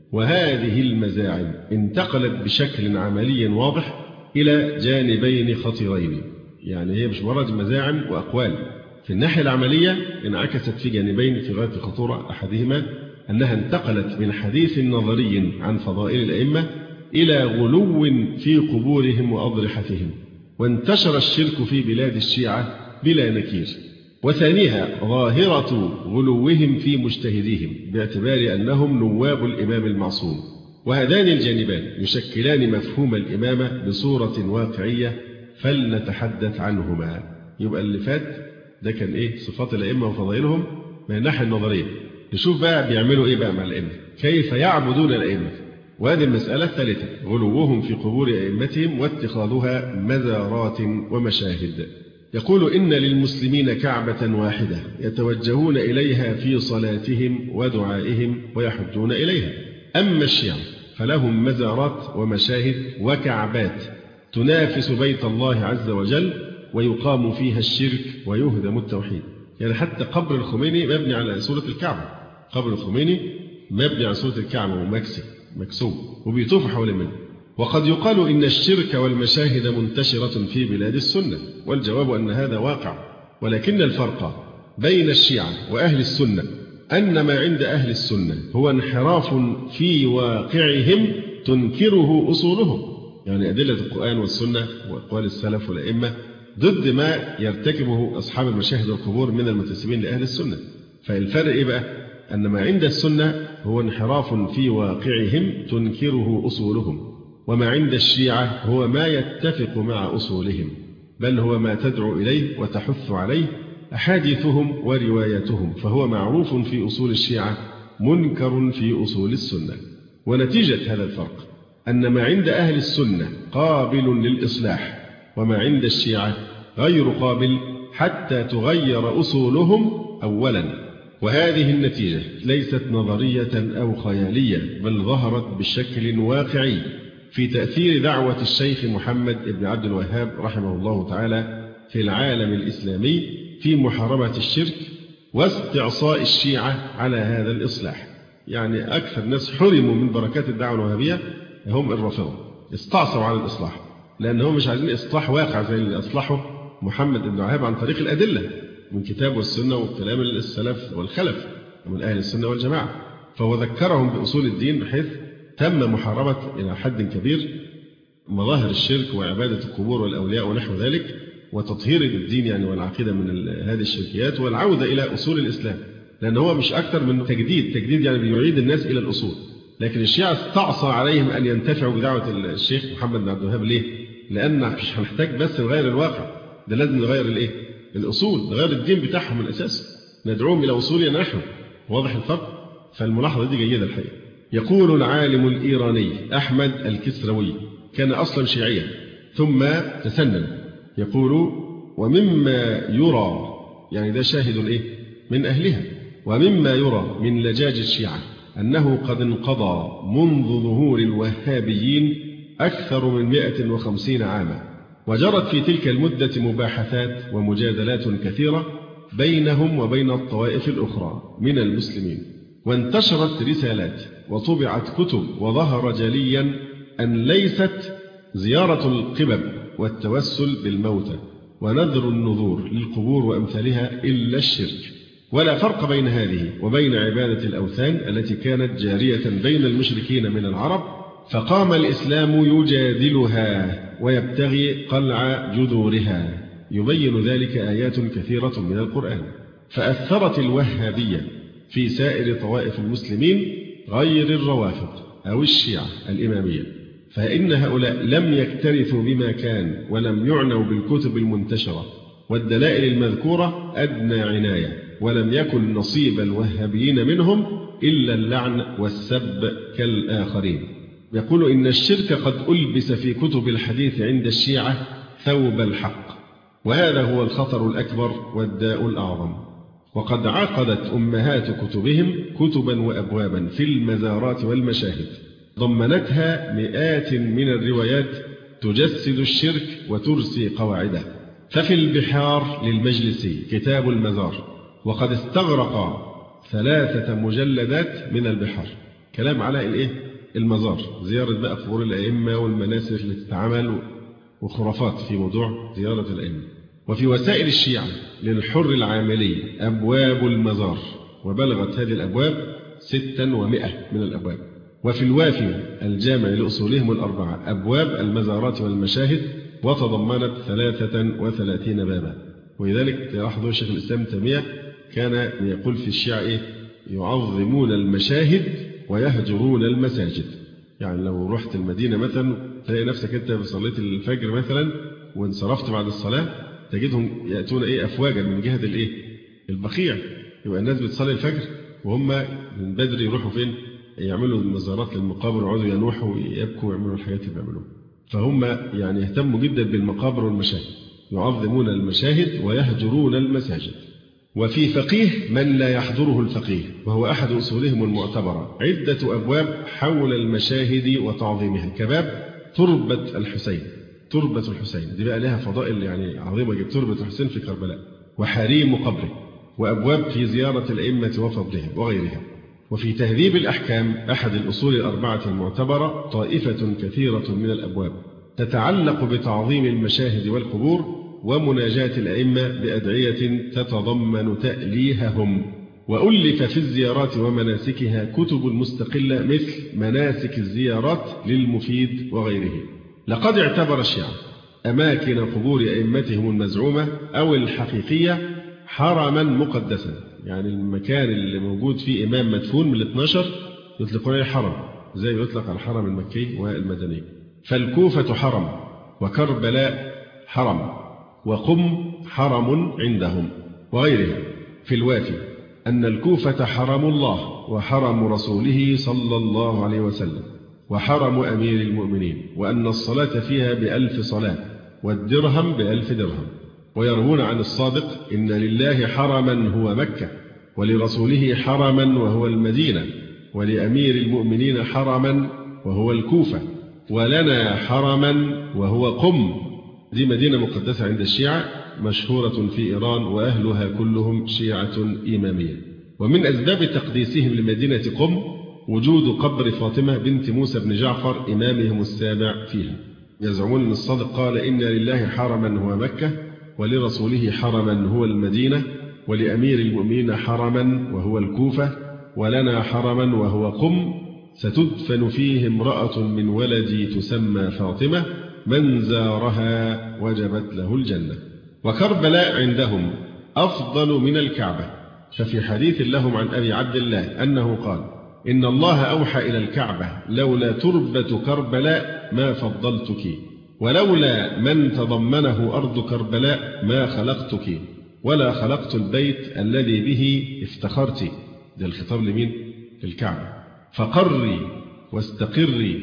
Speaker 2: وهذه المزاعم انتقلت بشكل عملي واضح إلى جانبين خطيرين، يعني هي مش مجرد مزاعم وأقوال. في الناحية العملية انعكست في جانبين في غاية الخطورة، أحدهما أنها انتقلت من حديث نظري عن فضائل الأئمة إلى غلو في قبورهم وأضرحتهم، وانتشر الشرك في بلاد الشيعة بلا نكير. وثانيها ظاهرة غلوهم في مجتهديهم باعتبار أنهم نواب الإمام المعصوم. وهذان الجانبان يشكلان مفهوم الإمامة بصورة واقعية، فلنتحدث عنهما. يبقى اللي فات ده كان إيه؟ صفات الأئمة وفضائلهم من الناحية النظرية. نشوف بقى بيعملوا إيه بقى مع الأئمة، كيف يعبدون الأئمة. وهذه المسألة الثالثة غلوهم في قبور أئمتهم واتخاذها مزارات ومشاهد. يقول إن للمسلمين كعبة واحدة يتوجهون إليها في صلاتهم ودعائهم ويحجون إليها. أما الشيعة فلهم مزارات ومشاهد وكعبات تنافس بيت الله عز وجل، ويقام فيها الشرك ويهدم التوحيد. يعني حتى قبر الخميني مبني على سورة الكعبة، قبر الخميني مبني على سورة الكعبة ومكسوب وبيطوف حول منه. وقد يقال إن الشرك والمشاهد منتشرة في بلاد السنة، والجواب أن هذا واقع، ولكن الفرق بين الشيعة وأهل السنة أن ما عند أهل السنة هو انحراف في واقعهم تنكره أصولهم، يعني أدلة القرآن والسنة وأقوال السلف والأئمة ضد ما يرتكبه أصحاب المشاهد والقبور من المنتسبين لأهل السنة. فالفرق إيه بقى؟ أن ما عند السنة هو انحراف في واقعهم تنكره أصولهم، وما عند الشيعة هو ما يتفق مع أصولهم، بل هو ما تدعو إليه وتحث عليه أحاديثهم ورواياتهم، فهو معروف في أصول الشيعة منكر في أصول السنة. ونتيجة هذا الفرق أن ما عند أهل السنة قابل للإصلاح، وما عند الشيعة غير قابل حتى تغير أصولهم أولا. وهذه النتيجة ليست نظرية أو خيالية، بل ظهرت بشكل واقعي في تأثير دعوة الشيخ محمد بن عبد الوهاب رحمه الله تعالى في العالم الإسلامي في محاربة الشرك واستعصاء الشيعة على هذا الإصلاح. يعني أكثر ناس حرموا من بركات الدعوة الوهابية هم الرافضة، استعصوا على الإصلاح، لأنهم مش عايزين إصلاح واقع زي اللي أصلحه محمد بن وهاب عن طريق الأدلة من كتاب والسنة وكلام السلف والخلف ومن أهل السنة والجماعة. فهو ذكرهم بأصول الدين بحيث تم محاربة إلى حد كبير مظاهر الشرك وعبادة القبور والأولياء ونحو ذلك، وتطهير الدين يعني والعقيدة من هذه الشركيات، والعودة إلى أصول الإسلام، لأن هو مش أكثر من تجديد يعني بيعيد الناس إلى الأصول. لكن الشيعة استعصى عليهم أن ينتفعوا بدعوة الشيخ محمد بن عبد الوهاب. ليه؟ لأن مش هنحتاج بس نغير الواقع، ده لازم نغير الأصول، نغير الدين بتاعهم من الأساس، ندعوهم إلى أصولنا نحن. واضح الفرق؟ فالملاحظة دي جيدة الحقيقة. يقول العالم الإيراني أحمد الكسروي كان أصلا شيعيا ثم تسنن، يقول: ومما يرى، يعني ده شاهد من أهلها، ومما يرى من لجاج الشيعة أنه قد انقضى منذ ظهور الوهابيين أكثر من 150 عاما، وجرت في تلك المدة مباحثات ومجادلات كثيرة بينهم وبين الطوائف الأخرى من المسلمين، وانتشرت رسالات وطبعت كتب، وظهر جليا أن ليست زيارة القبب والتوسل بالموتى ونذر النذور للقبور وأمثالها إلا الشرك، ولا فرق بين هذه وبين عبادة الأوثان التي كانت جارية بين المشركين من العرب، فقام الإسلام يجادلها ويبتغي قلع جذورها. يبين ذلك آيات كثيرة من القرآن. فأثرت الوهابية في سائر طوائف المسلمين غير الروافض أو الشيعة الإمامية، فإن هؤلاء لم يكترثوا بما كان، ولم يعنوا بالكتب المنتشرة والدلائل المذكورة أدنى عناية، ولم يكن نصيب الوهابيين منهم إلا اللعن والسب كالآخرين. يقول: إن الشرك قد ألبس في كتب الحديث عند الشيعة ثوب الحق، وهذا هو الخطر الأكبر والداء الأعظم. وقد عقدت أمهات كتبهم كتبا وأبوابا في المزارات والمشاهد ضمنتها مئات من الروايات تجسد الشرك وترسي قواعده. ففي البحار للمجلسي كتاب المزار، وقد استغرق 3 مجلدات من البحار كلام على المزار، زيارة بقى قبور الأئمة والمناسك اللي تتعمل وخرافات في موضوع زيارة الأئمة. وفي وسائل الشيعة للحر العاملي أبواب المزار، وبلغت هذه الأبواب 600 من الأبواب. وفي الوافي الجامع لأصولهم الأربعة أبواب المزارات والمشاهد، وتضمنت 33 بابا. ولذلك تلاحظوا شيخ الإسلام تيمية كان يقول في الشيعة يعظمون المشاهد ويهجرون المساجد. يعني لو رحت المدينة مثلا تلاقي نفسك أنت صليت الفجر مثلا وانصرفت بعد الصلاة، تجدهم يأتون أفواجا من جهة البقيع، يبقى الناس بتصلي الفجر وهم من بدري يروحوا فين؟ يعملوا المزارات للمقابر ويقعدوا ينوحوا ويبكوا ويعملوا الحاجات اللي بيعملوها. فهم يعني يهتموا جدا بالمقابر والمشاهد، يعظمون المشاهد ويهجرون المساجد. وفي فقيه من لا يحضره الفقيه، وهو أحد أصولهم المعتبرة، عدة أبواب حول المشاهد وتعظيمها، كباب تربة الحسين. تربة الحسين دي بقى لها فضائل يعني عظيمة جدا، تربة الحسين في كربلاء، وحريم قبره، وأبواب في زيارة الأئمة وفضلهم وغيرها. وفي تهذيب الأحكام أحد الأصول الأربعة المعتبرة طائفة كثيرة من الأبواب تتعلق بتعظيم المشاهد والقبور ومناجاة الأئمة بأدعية تتضمن تأليههم. وألف في الزيارات ومناسكها كتب مستقلة مثل مناسك الزيارات للمفيد وغيره. لقد اعتبر الشيعة أماكن قبور أئمتهم المزعومة أو الحقيقية حرما مقدسا، يعني المكان اللي موجود فيه إمام مدفون من 12 يطلقون عليه حرم زي يطلق على الحرم المكي والمدني. فالكوفة حرم، وكربلاء حرم، وقم حرم عندهم وغيرها. في الوافي أن الكوفة حرم الله وحرم رسوله صلى الله عليه وسلم وحرم أمير المؤمنين، وأن الصلاة فيها ب1000 صلاة والدرهم ب1000 درهم. ويروون عن الصادق إن لله حرما هو مكة، ولرسوله حرما وهو المدينة، ولأمير المؤمنين حرما وهو الكوفة، ولنا حرما وهو قم. دي مدينة مقدسة عند الشيعة مشهورة في إيران، وأهلها كلهم شيعة إمامية. ومن أسباب تقديسهم لمدينة قم وجود قبر فاطمة بنت موسى بن جعفر إمامهم السابع فيها. يزعمون أن الصادق قال إن لله حرما هو مكة، ولرسوله حرما هو المدينة، ولأمير المؤمنين حرما وهو الكوفة، ولنا حرما وهو قم، ستدفن فيه امرأة من ولدي تسمى فاطمة، من زارها وجبت له الجنة. وكربلاء عندهم أفضل من الكعبة، ففي حديث لهم عن أبي عبد الله أنه قال إن الله أوحى إلى الكعبة لولا تربة كربلاء ما فضلتك، ولولا من تضمنه أرض كربلاء ما خلقتك، ولا خلقت البيت الذي به افتخرت. ده الخطاب لمين؟ في الكعبة. فقري واستقري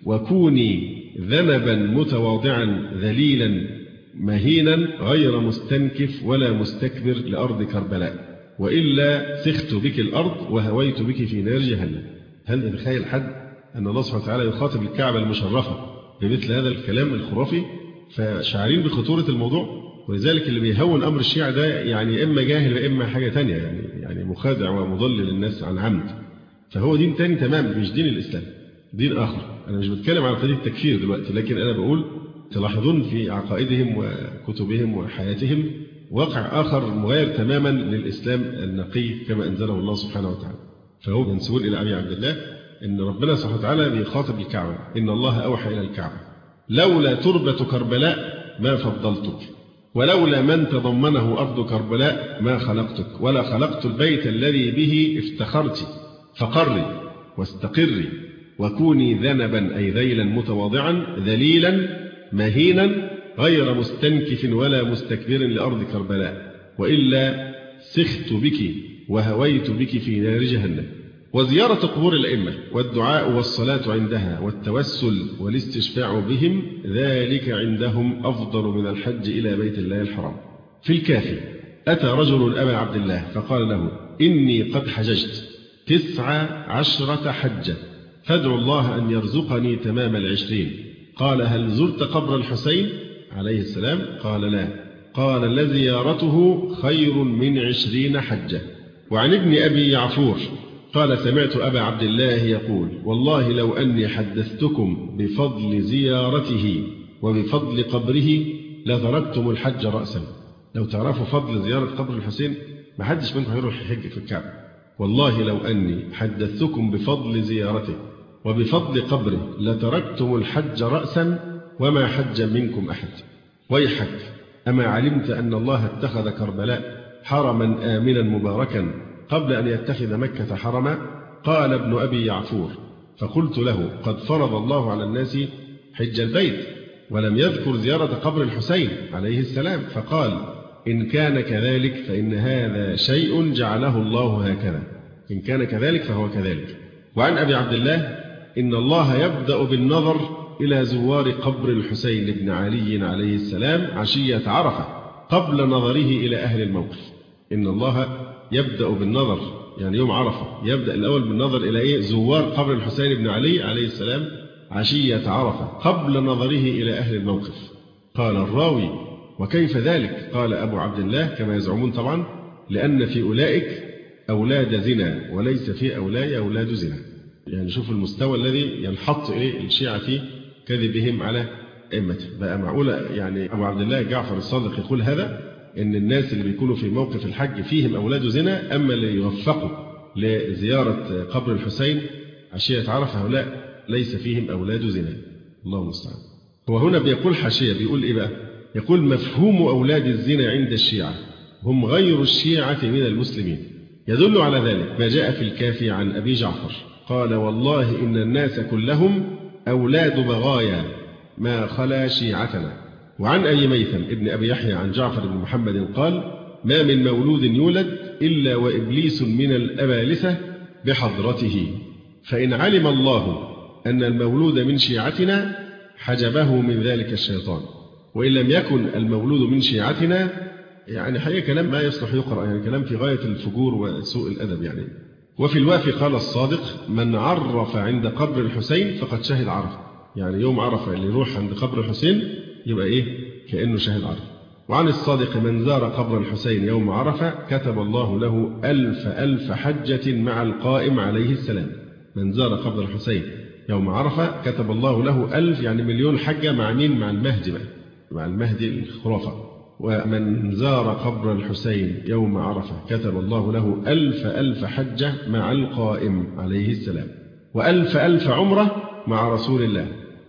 Speaker 2: وكوني ذنبا متواضعا ذليلا مهينا غير مستنكف ولا مستكبر لأرض كربلاء، وإلا سخت بك الأرض وهويت بك في نار جهنم. هل تتخيل حد أن الله سبحانه وتعالى يخاطب الكعبة المشرفة بمثل هذا الكلام الخرافي؟ فشعرين بخطورة الموضوع. ولذلك اللي بيهون أمر الشيعة ده يعني إما جاهل وإما حاجة تانية، يعني مخادع ومضلل الناس عن عمد. فهو دين تاني تمام، مش دين الإسلام، دين آخر. أنا مش بتكلم عن قضية التكفير دلوقتي، لكن أنا بقول تلاحظون في عقائدهم وكتبهم وحياتهم واقع آخر مغاير تماما للإسلام النقي كما أنزله الله سبحانه وتعالى. فهو ينسبون إلى أبي عبد الله إن ربنا سبحانه وتعالى بيخاطب الكعبة إن الله أوحى إلى الكعبة لولا تربة كربلاء ما فضلتك، ولولا من تضمنه أرض كربلاء ما خلقتك، ولا خلقت البيت الذي به افتخرت. فقري واستقري وكوني ذنبا أي ذيلا متواضعا ذليلا مهينا غير مستنكف ولا مستكبر لأرض كربلاء، وإلا سخت بك وهويت بك في نار جهنم. وزيارة قبور الأئمة والدعاء والصلاة عندها والتوسل والاستشفاع بهم ذلك عندهم أفضل من الحج إلى بيت الله الحرام. في الكافي أتى رجل أبا عبد الله فقال له إني قد حججت 19 حجة، فادعوا الله أن يرزقني تمام 20. قال هل زرت قبر الحسين عليه السلام؟ قال لا. قال لزيارته خير من 20 حجة. وعن ابن أبي يعفور قال سمعت أبا عبد الله يقول والله لو أني حدثتكم بفضل زيارته وبفضل قبره لتركتم الحج رأسا. لو تعرفوا فضل زيارة قبر الحسين ما حدش منكم يروح يحج في الكعبة. والله لو أني حدثتكم بفضل زيارته وبفضل قبره لتركتم الحج رأسا وما حج منكم أحد. ويحك أما علمت أن الله اتخذ كربلاء حرما آمنا مباركا قبل أن يتخذ مكة حرما؟ قال ابن أبي يعفور فقلت له قد فرض الله على الناس حج البيت ولم يذكر زيارة قبر الحسين عليه السلام، فقال إن كان كذلك فإن هذا شيء جعله الله هكذا، إن كان كذلك فهو كذلك. وعن أبي عبد الله إن الله يبدأ بالنظر إلى زوار قبر الحسين بن علي عليه السلام عشية عرفة قبل نظره إلى أهل الموقف. إن الله يبدأ بالنظر يعني يوم عرفة يبدأ الأول بالنظر إلى زوار قبر الحسين بن علي عليه السلام عشية عرفة قبل نظره إلى أهل الموقف. قال الراوي وكيف ذلك؟ قال أبو عبد الله كما يزعمون طبعا لأن في أولئك أولاد زنا وليس في أولاي أولاد زنا. يعني شوف المستوى الذي ينحط الشيعة في كذبهم على أئمته. بقى معقولة يعني أبو عبد الله جعفر الصادق يقول هذا؟ إن الناس اللي بيكونوا في موقف الحج فيهم أولاد زنا، أما اللي يوفقوا لزيارة قبر الحسين عشية عرفة هؤلاء ليس فيهم أولاد زنا. الله المستعان. هو هنا بيقول حاشية، بيقول إيه بقى؟ يقول مفهوم أولاد الزنا عند الشيعة هم غير الشيعة من المسلمين. يدل على ذلك ما جاء في الكافي عن أبي جعفر قال والله إن الناس كلهم أولاد بغايا ما خلا شيعتنا. وعن أبي ميثم ابن أبي يحيى عن جعفر بن محمد قال ما من مولود يولد إلا وإبليس من الأبالسة بحضرته، فإن علم الله أن المولود من شيعتنا حجبه من ذلك الشيطان، وإن لم يكن المولود من شيعتنا يعني حقيقة كلام ما يصلح يقرأ، يعني كلام في غاية الفجور وسوء الأدب يعني. وفي الوافي قال الصادق من عرف عند قبر الحسين فقد شهد عرفة، يعني يوم عرفة اللي يروح عند قبر الحسين يبقى إيه كأنه شهد عرفة. وعن الصادق من زار قبر الحسين يوم عرفة كتب الله له 1000 حجة مع القائم عليه السلام. من زار قبر الحسين يوم عرفة كتب الله له 1000 يعني مليون حجة مع مين؟ مع المهدي بقى، مع المهدي الخرافة. ومن زار قبر الحسين يوم عرفة كتب الله له 1000 حجة مع القائم عليه السلام، و1000 عمرة مع رسول الله،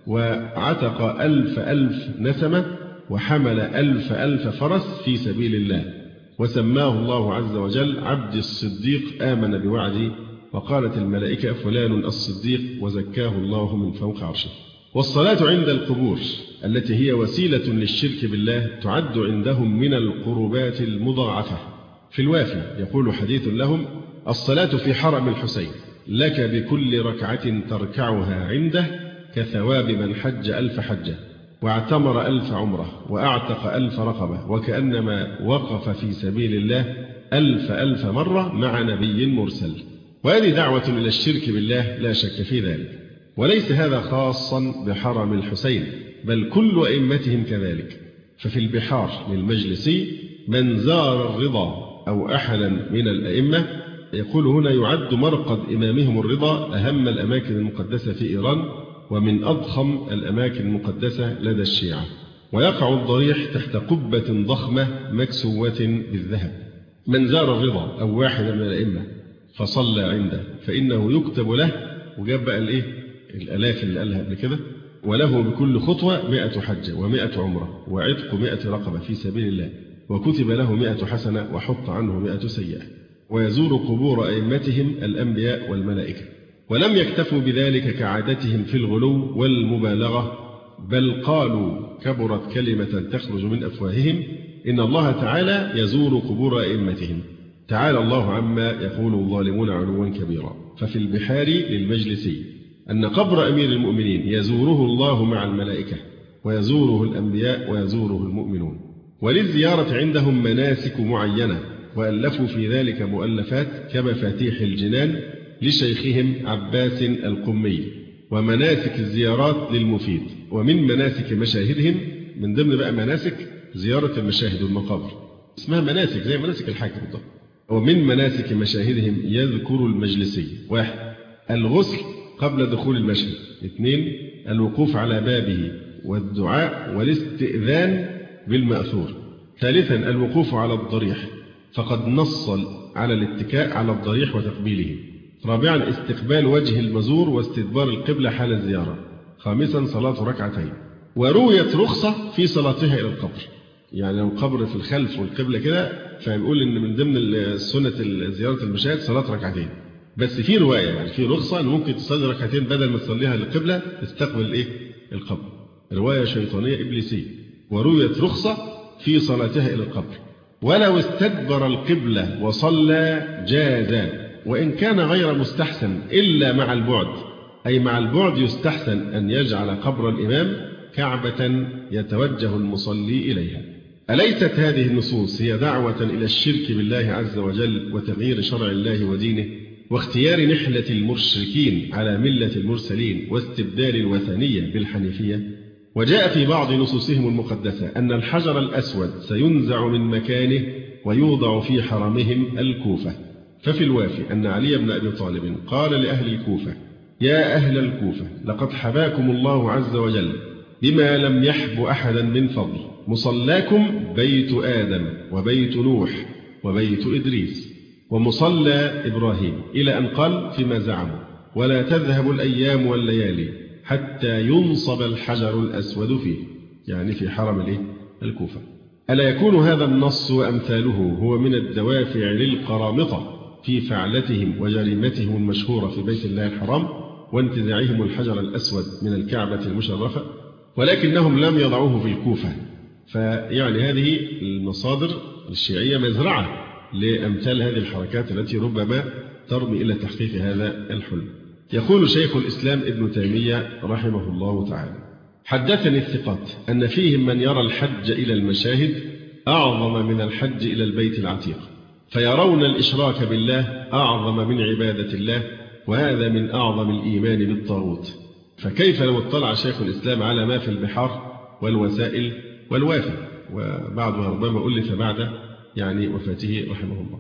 Speaker 2: وعتق 1000 نسمة، وحمل 1000 فرس في سبيل الله، وسماه الله عز وجل عبد الصديق آمن بوعدي، وقالت الملائكة فلان الصديق، وزكاه الله من فوق عرشه. والصلاة عند القبور التي هي وسيلة للشرك بالله تعد عندهم من القربات المضاعفة. في الوافي يقول حديث لهم الصلاة في حرم الحسين لك بكل ركعة تركعها عنده كثواب من حج 1000 حجة واعتمر 1000 عمرة وأعتق 1000 رقبة، وكأنما وقف في سبيل الله 1000 مرة مع نبي مرسل. وهذه دعوة إلى الشرك بالله لا شك في ذلك. وليس هذا خاصا بحرم الحسين بل كل أئمتهم كذلك. ففي البحار للمجلسي من زار الرضا أو أحدا من الأئمة يقول هنا يعد مرقد إمامهم الرضا أهم الأماكن المقدسة في إيران ومن أضخم الأماكن المقدسة لدى الشيعة، ويقع الضريح تحت قبة ضخمة مكسوة بالذهب. من زار الرضا أو واحدا من الأئمة فصلى عنده فإنه يكتب له، وجاب بقى الآلاف اللي قالها قبل كده، وله بكل خطوة 100 حجة و100 عمرة وعتق 100 رقبة في سبيل الله، وكتب له 100 حسنة وحط عنه 100 سيئة. ويزور قبور أئمتهم الأنبياء والملائكة. ولم يكتفوا بذلك كعادتهم في الغلو والمبالغة، بل قالوا كبرت كلمة تخرج من أفواههم إن الله تعالى يزور قبور أئمتهم. تعالى الله عما يقول الظالمون علوا كبيرا. ففي البحار للمجلسي أن قبر أمير المؤمنين يزوره الله مع الملائكة، ويزوره الأنبياء ويزوره المؤمنون. وللزيارة عندهم مناسك معينة، وألفوا في ذلك مؤلفات كمفاتيح الجنان لشيخهم عباس القمي، ومناسك الزيارات للمفيد. ومن مناسك مشاهدهم من ضمن بقى مناسك زيارة المشاهد والمقابر، اسمها مناسك زي مناسك الحج بالضبط. ومن مناسك مشاهدهم يذكر المجلسي: 1. الغسل قبل دخول المشهد. 2. الوقوف على بابه والدعاء والاستئذان بالمأثور. 3. الوقوف على الضريح، فقد نص على الاتكاء على الضريح وتقبيله. 4. استقبال وجه المزور واستدبار القبلة حال الزيارة. 5. صلاة ركعتين. ورويت رخصة في صلاتها إلى القبر، يعني لو القبر في الخلف والقبلة كده فيقول إن من ضمن سنة زيارة المشاهد صلاة ركعتين، بس في رواية يعني في رخصة إن ممكن تصلي ركعتين بدل ما تصليها للقبلة تستقبل القبر. رواية شيطانية إبليسية. ورويت رخصة في صلاتها إلى القبر. ولو استدبر القبلة وصلى جاز، وإن كان غير مستحسن إلا مع البعد، أي مع البعد يستحسن أن يجعل قبر الإمام كعبة يتوجه المصلي إليها. أليست هذه النصوص هي دعوة إلى الشرك بالله عز وجل وتغيير شرع الله ودينه، واختيار نحلة المشركين على ملة المرسلين، واستبدال الوثنية بالحنيفية؟ وجاء في بعض نصوصهم المقدسة أن الحجر الأسود سينزع من مكانه ويوضع في حرمهم الكوفة. ففي الوافي أن علي بن أبي طالب قال لأهل الكوفة: يا أهل الكوفة، لقد حباكم الله عز وجل بما لم يحب أحدا من فضل. مصلاكم بيت آدم وبيت نوح وبيت إدريس ومصلى إبراهيم، إلى أن قال فيما زعموا: ولا تذهب الأيام والليالي حتى ينصب الحجر الأسود فيه، يعني في حرم الكوفة. ألا يكون هذا النص وأمثاله هو من الدوافع للقرامطة في فعلتهم وجريمتهم المشهورة في بيت الله الحرام وانتزاعهم الحجر الأسود من الكعبة المشرفة؟ ولكنهم لم يضعوه في الكوفة. فيعني هذه المصادر الشيعية مزرعة لأمثال هذه الحركات التي ربما ترمي إلى تحقيق هذا الحلم. يقول شيخ الإسلام ابن تيمية رحمه الله تعالى: حدثني الثقات أن فيهم من يرى الحج إلى المشاهد أعظم من الحج إلى البيت العتيق، فيرون الإشراك بالله أعظم من عبادة الله، وهذا من أعظم الإيمان بالطاغوت. فكيف لو اطلع شيخ الإسلام على ما في البحار والوسائل والوافد، وبعضها ربما ألف بعد وفاته رحمه الله.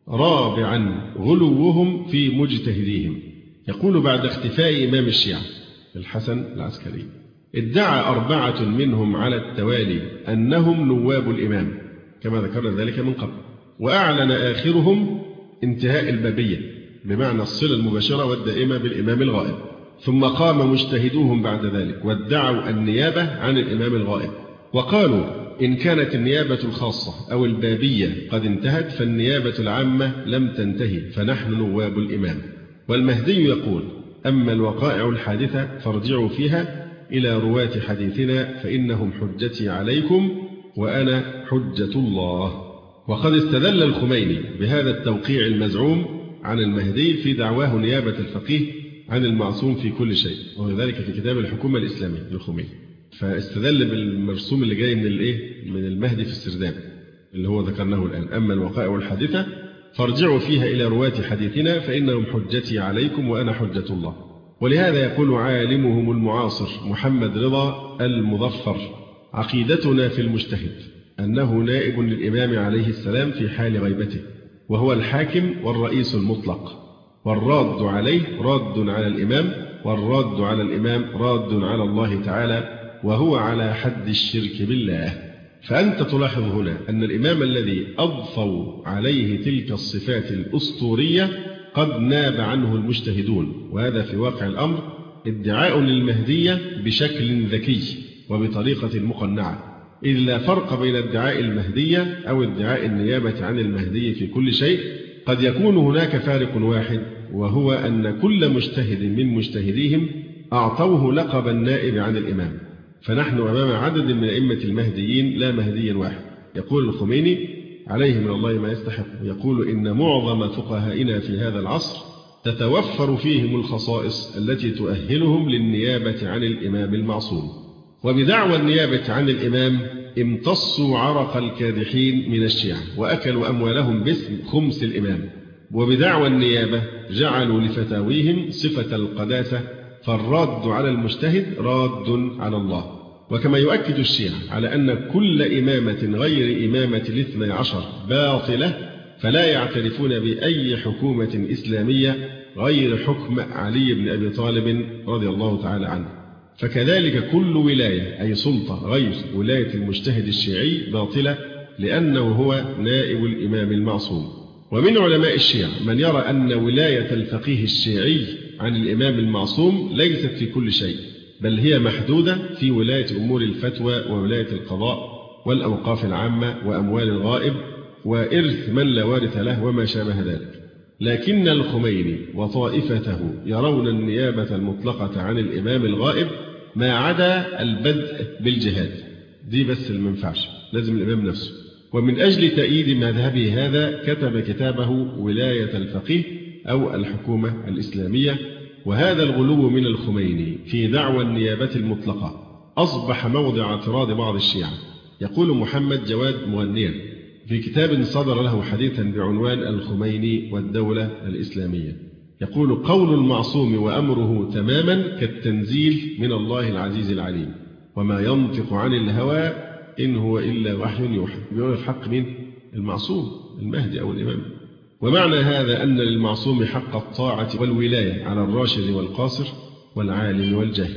Speaker 2: رابعا غلوهم في مجتهديهم. يقول بعد اختفاء إمام الشيعة الحسن العسكري: ادعى 4 منهم على التوالي أنهم نواب الإمام كما ذكرنا ذلك من قبل، وأعلن آخرهم انتهاء البابية بمعنى الصلة المباشرة والدائمة بالإمام الغائب، ثم قام مجتهدوهم بعد ذلك وادعوا النيابة عن الإمام الغائب، وقالوا إن كانت النيابة الخاصة أو البابية قد انتهت فالنيابة العامة لم تنتهي، فنحن نواب الإمام. والمهدي يقول: أما الوقائع الحادثة فارجعوا فيها إلى رواة حديثنا فإنهم حجتي عليكم وأنا حجة الله. وقد استدل الخميني بهذا التوقيع المزعوم عن المهدي في دعواه نيابة الفقيه عن المعصوم في كل شيء، وذلك في كتاب الحكومة الإسلامية للخميني. فاستدل بالمرسوم اللي جاي من المهدي في السرداب اللي هو ذكرناه الآن: أما الوقائع الحادثة فارجعوا فيها إلى رواة حديثنا فإنهم حجتي عليكم وأنا حجة الله. ولهذا يقول عالمهم المعاصر محمد رضا المظفر: عقيدتنا في المجتهد أنه نائب للإمام عليه السلام في حال غيبته، وهو الحاكم والرئيس المطلق، والراد عليه راد على الإمام، والراد على الإمام راد على الله تعالى، وهو على حد الشرك بالله. فأنت تلاحظ هنا أن الإمام الذي أضفوا عليه تلك الصفات الأسطورية قد ناب عنه المجتهدون، وهذا في واقع الأمر ادعاء للمهدية بشكل ذكي وبطريقة مقنعة، إذ لا فرق بين ادعاء المهدية أو ادعاء النيابة عن المهدي في كل شيء. قد يكون هناك فارق واحد، وهو أن كل مجتهد من مجتهديهم أعطوه لقب النائب عن الإمام، فنحن أمام عدد من أئمة المهديين لا مهدي واحد. يقول الخميني عليه من الله ما يستحق، يقول: إن معظم فقهائنا في هذا العصر تتوفر فيهم الخصائص التي تؤهلهم للنيابة عن الإمام المعصوم. وبدعوى النيابة عن الإمام امتصوا عرق الكادحين من الشيعة وأكلوا أموالهم باسم خمس الإمام، وبدعوى النيابة جعلوا لفتاويهم صفة القداسة، فالراد على المجتهد راد على الله. وكما يؤكد الشيعة على أن كل إمامة غير إمامة الاثني عشر باطلة، فلا يعترفون بأي حكومة إسلامية غير حكم علي بن أبي طالب رضي الله تعالى عنه. فكذلك كل ولاية أي سلطة غير ولاية المجتهد الشيعي باطلة، لأنه هو نائب الإمام المعصوم. ومن علماء الشيعة من يرى أن ولاية الفقيه الشيعي عن الإمام المعصوم ليست في كل شيء، بل هي محدودة في ولاية أمور الفتوى وولاية القضاء والأوقاف العامة وأموال الغائب وإرث من لا وارث له وما شابه ذلك. لكن الخميني وطائفته يرون النيابة المطلقة عن الإمام الغائب ما عدا البدء بالجهاد، دي بس اللي ما ينفعش، لازم الإمام نفسه. ومن أجل تأييد مذهبه هذا كتب كتابه ولاية الفقيه أو الحكومة الإسلامية. وهذا الغلو من الخميني في دعوى النيابة المطلقة أصبح موضع اعتراض بعض الشيعة. يقول محمد جواد مغنيا في كتاب صدر له حديثا بعنوان الخميني والدولة الإسلامية، يقول: قول المعصوم وأمره تماما كالتنزيل من الله العزيز العليم، وما ينطق عن الهوى إن هو إلا وحي يوحى. بيقول الحق مين؟ المعصوم المهدي أو الإمام. ومعنى هذا أن للمعصوم حق الطاعة والولاية على الراشد والقاصر والعالم والجاهل.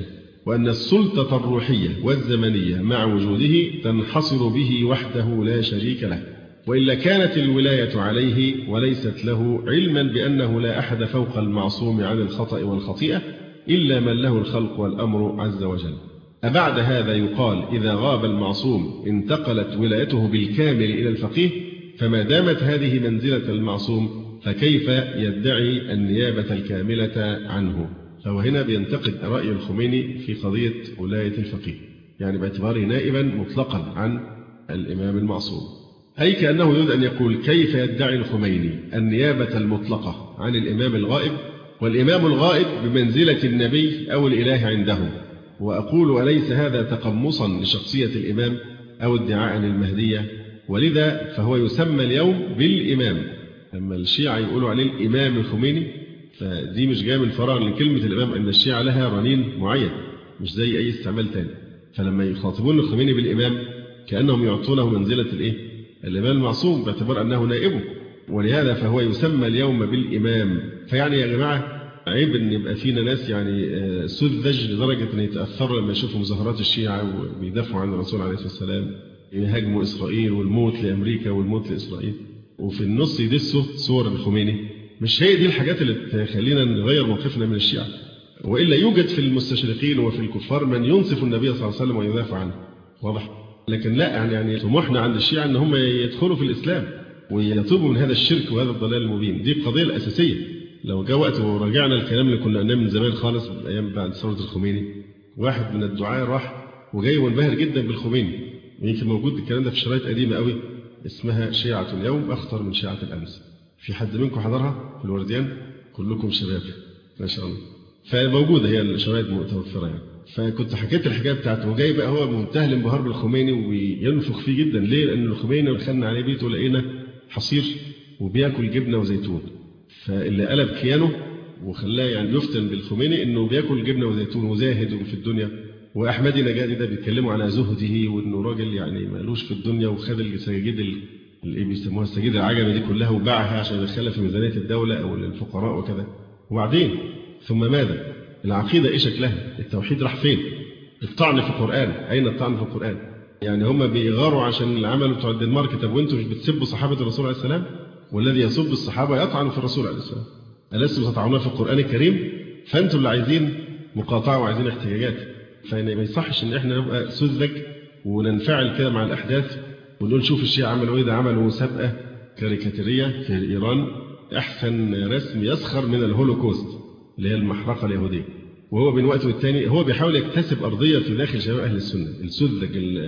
Speaker 2: وأن السلطة الروحية والزمنية مع وجوده تنحصر به وحده لا شريك له، وإلا كانت الولاية عليه وليست له، علما بأنه لا أحد فوق المعصوم عن الخطأ والخطيئة إلا من له الخلق والأمر عز وجل. أبعد هذا يقال إذا غاب المعصوم انتقلت ولايته بالكامل إلى الفقيه، فما دامت هذه منزلة المعصوم فكيف يدعي النيابة الكاملة عنه؟ فهو هنا بينتقد رأي الخميني في قضية ولاية الفقيه، يعني باعتباره نائبا مطلقا عن الإمام المعصوم، أي كأنه يريد أن يقول كيف يدعي الخميني النيابة المطلقة عن الإمام الغائب، والإمام الغائب بمنزلة النبي أو الإله عندهم. وأقول أليس هذا تقمصا لشخصية الإمام أو ادعاء للمهدية؟ ولذا فهو يسمى اليوم بالإمام. لما الشيعة يقولوا عليه الإمام الخميني فدي مش جاية من فراغ، لكلمة الإمام أن الشيعة لها رنين معين مش زي أي استعمال تاني. فلما يخاطبون الخميني بالإمام كأنهم يعطونه منزلة الإمام المعصوم باعتبار أنه نائبه، ولهذا فهو يسمى اليوم بالإمام. فيعني يا جماعة عيب أن يبقى فينا ناس يعني سذج لدرجة أن يتأثروا لما يشوفوا مظاهرات الشيعة وبيدافعوا عن الرسول عليه الصلاة والسلام، يهاجموا إسرائيل والموت لأمريكا والموت لإسرائيل، وفي النص يدسوا صور الخميني. مش هي دي الحاجات اللي تخلينا نغير موقفنا من الشيعة، وإلا يوجد في المستشرقين وفي الكفار من ينصف النبي صلى الله عليه وسلم ويدافع عنه، واضح؟ لكن لا يعني طموحنا عند الشيعة أن هم يدخلوا في الإسلام ويتوبوا من هذا الشرك وهذا الضلال المبين. دي القضية الأساسية. لو جاء وقت ورجعنا الكلام اللي كنا قلناه من زمان خالص أيام بعد ثورة الخميني، واحد من الدعاة راح وجاي منبهر جدا بالخميني، يمكن موجود الكلام ده في شرايط قديمة قوي اسمها شيعة اليوم أخطر من شيعة الأمس. في حد منكم حضرها في الورديان؟ كلكم شباب ما شاء الله، فموجودة هي الشرايط متوفرة يعني. فكنت حكيت الحكاية بتاعته، وجاي بقى هو منتهى الانبهار بالخميني وينفخ فيه جدا. ليه؟ لأن الخميني دخلنا عليه بيته لقينا حصير وبياكل جبنة وزيتون، فاللي قلب كيانه وخلاه يعني يفتن بالخميني إنه بياكل جبنة وزيتون وزاهد في الدنيا. وأحمدي نجادي ده بيتكلموا على زهده وإنه راجل يعني مالوش في الدنيا، وخد السجاجيد اللي بيسموها السجاجيد العجمة دي كلها وباعها عشان يدخلها في ميزانية الدولة أو للفقراء وكذا. وبعدين ثم ماذا؟ العقيدة إيه شكلها؟ التوحيد راح فين؟ الطعن في القرآن، أين الطعن في القرآن؟ يعني هم بيغاروا عشان العمل بتوع الدنمارك. طب وأنتم مش بتسبوا صحابة الرسول عليه السلام؟ والذي يسب الصحابة يطعن في الرسول عليه السلام. ألستم تطعنون في القرآن الكريم؟ فأنتم اللي عايزين مقاطعة وعايزين احتجاجات. فما يصحش إن إحنا نبقى سذج وننفعل كده مع الأحداث ونقول شوف الشيعة عملوا إيه، ده عملوا سابقة كاريكاتيرية في إيران أحسن رسم يسخر من الهولوكوست اللي هي المحرقة اليهودية، وهو بين وقت والتاني هو بيحاول يكتسب أرضية في داخل شباب أهل السنة السذج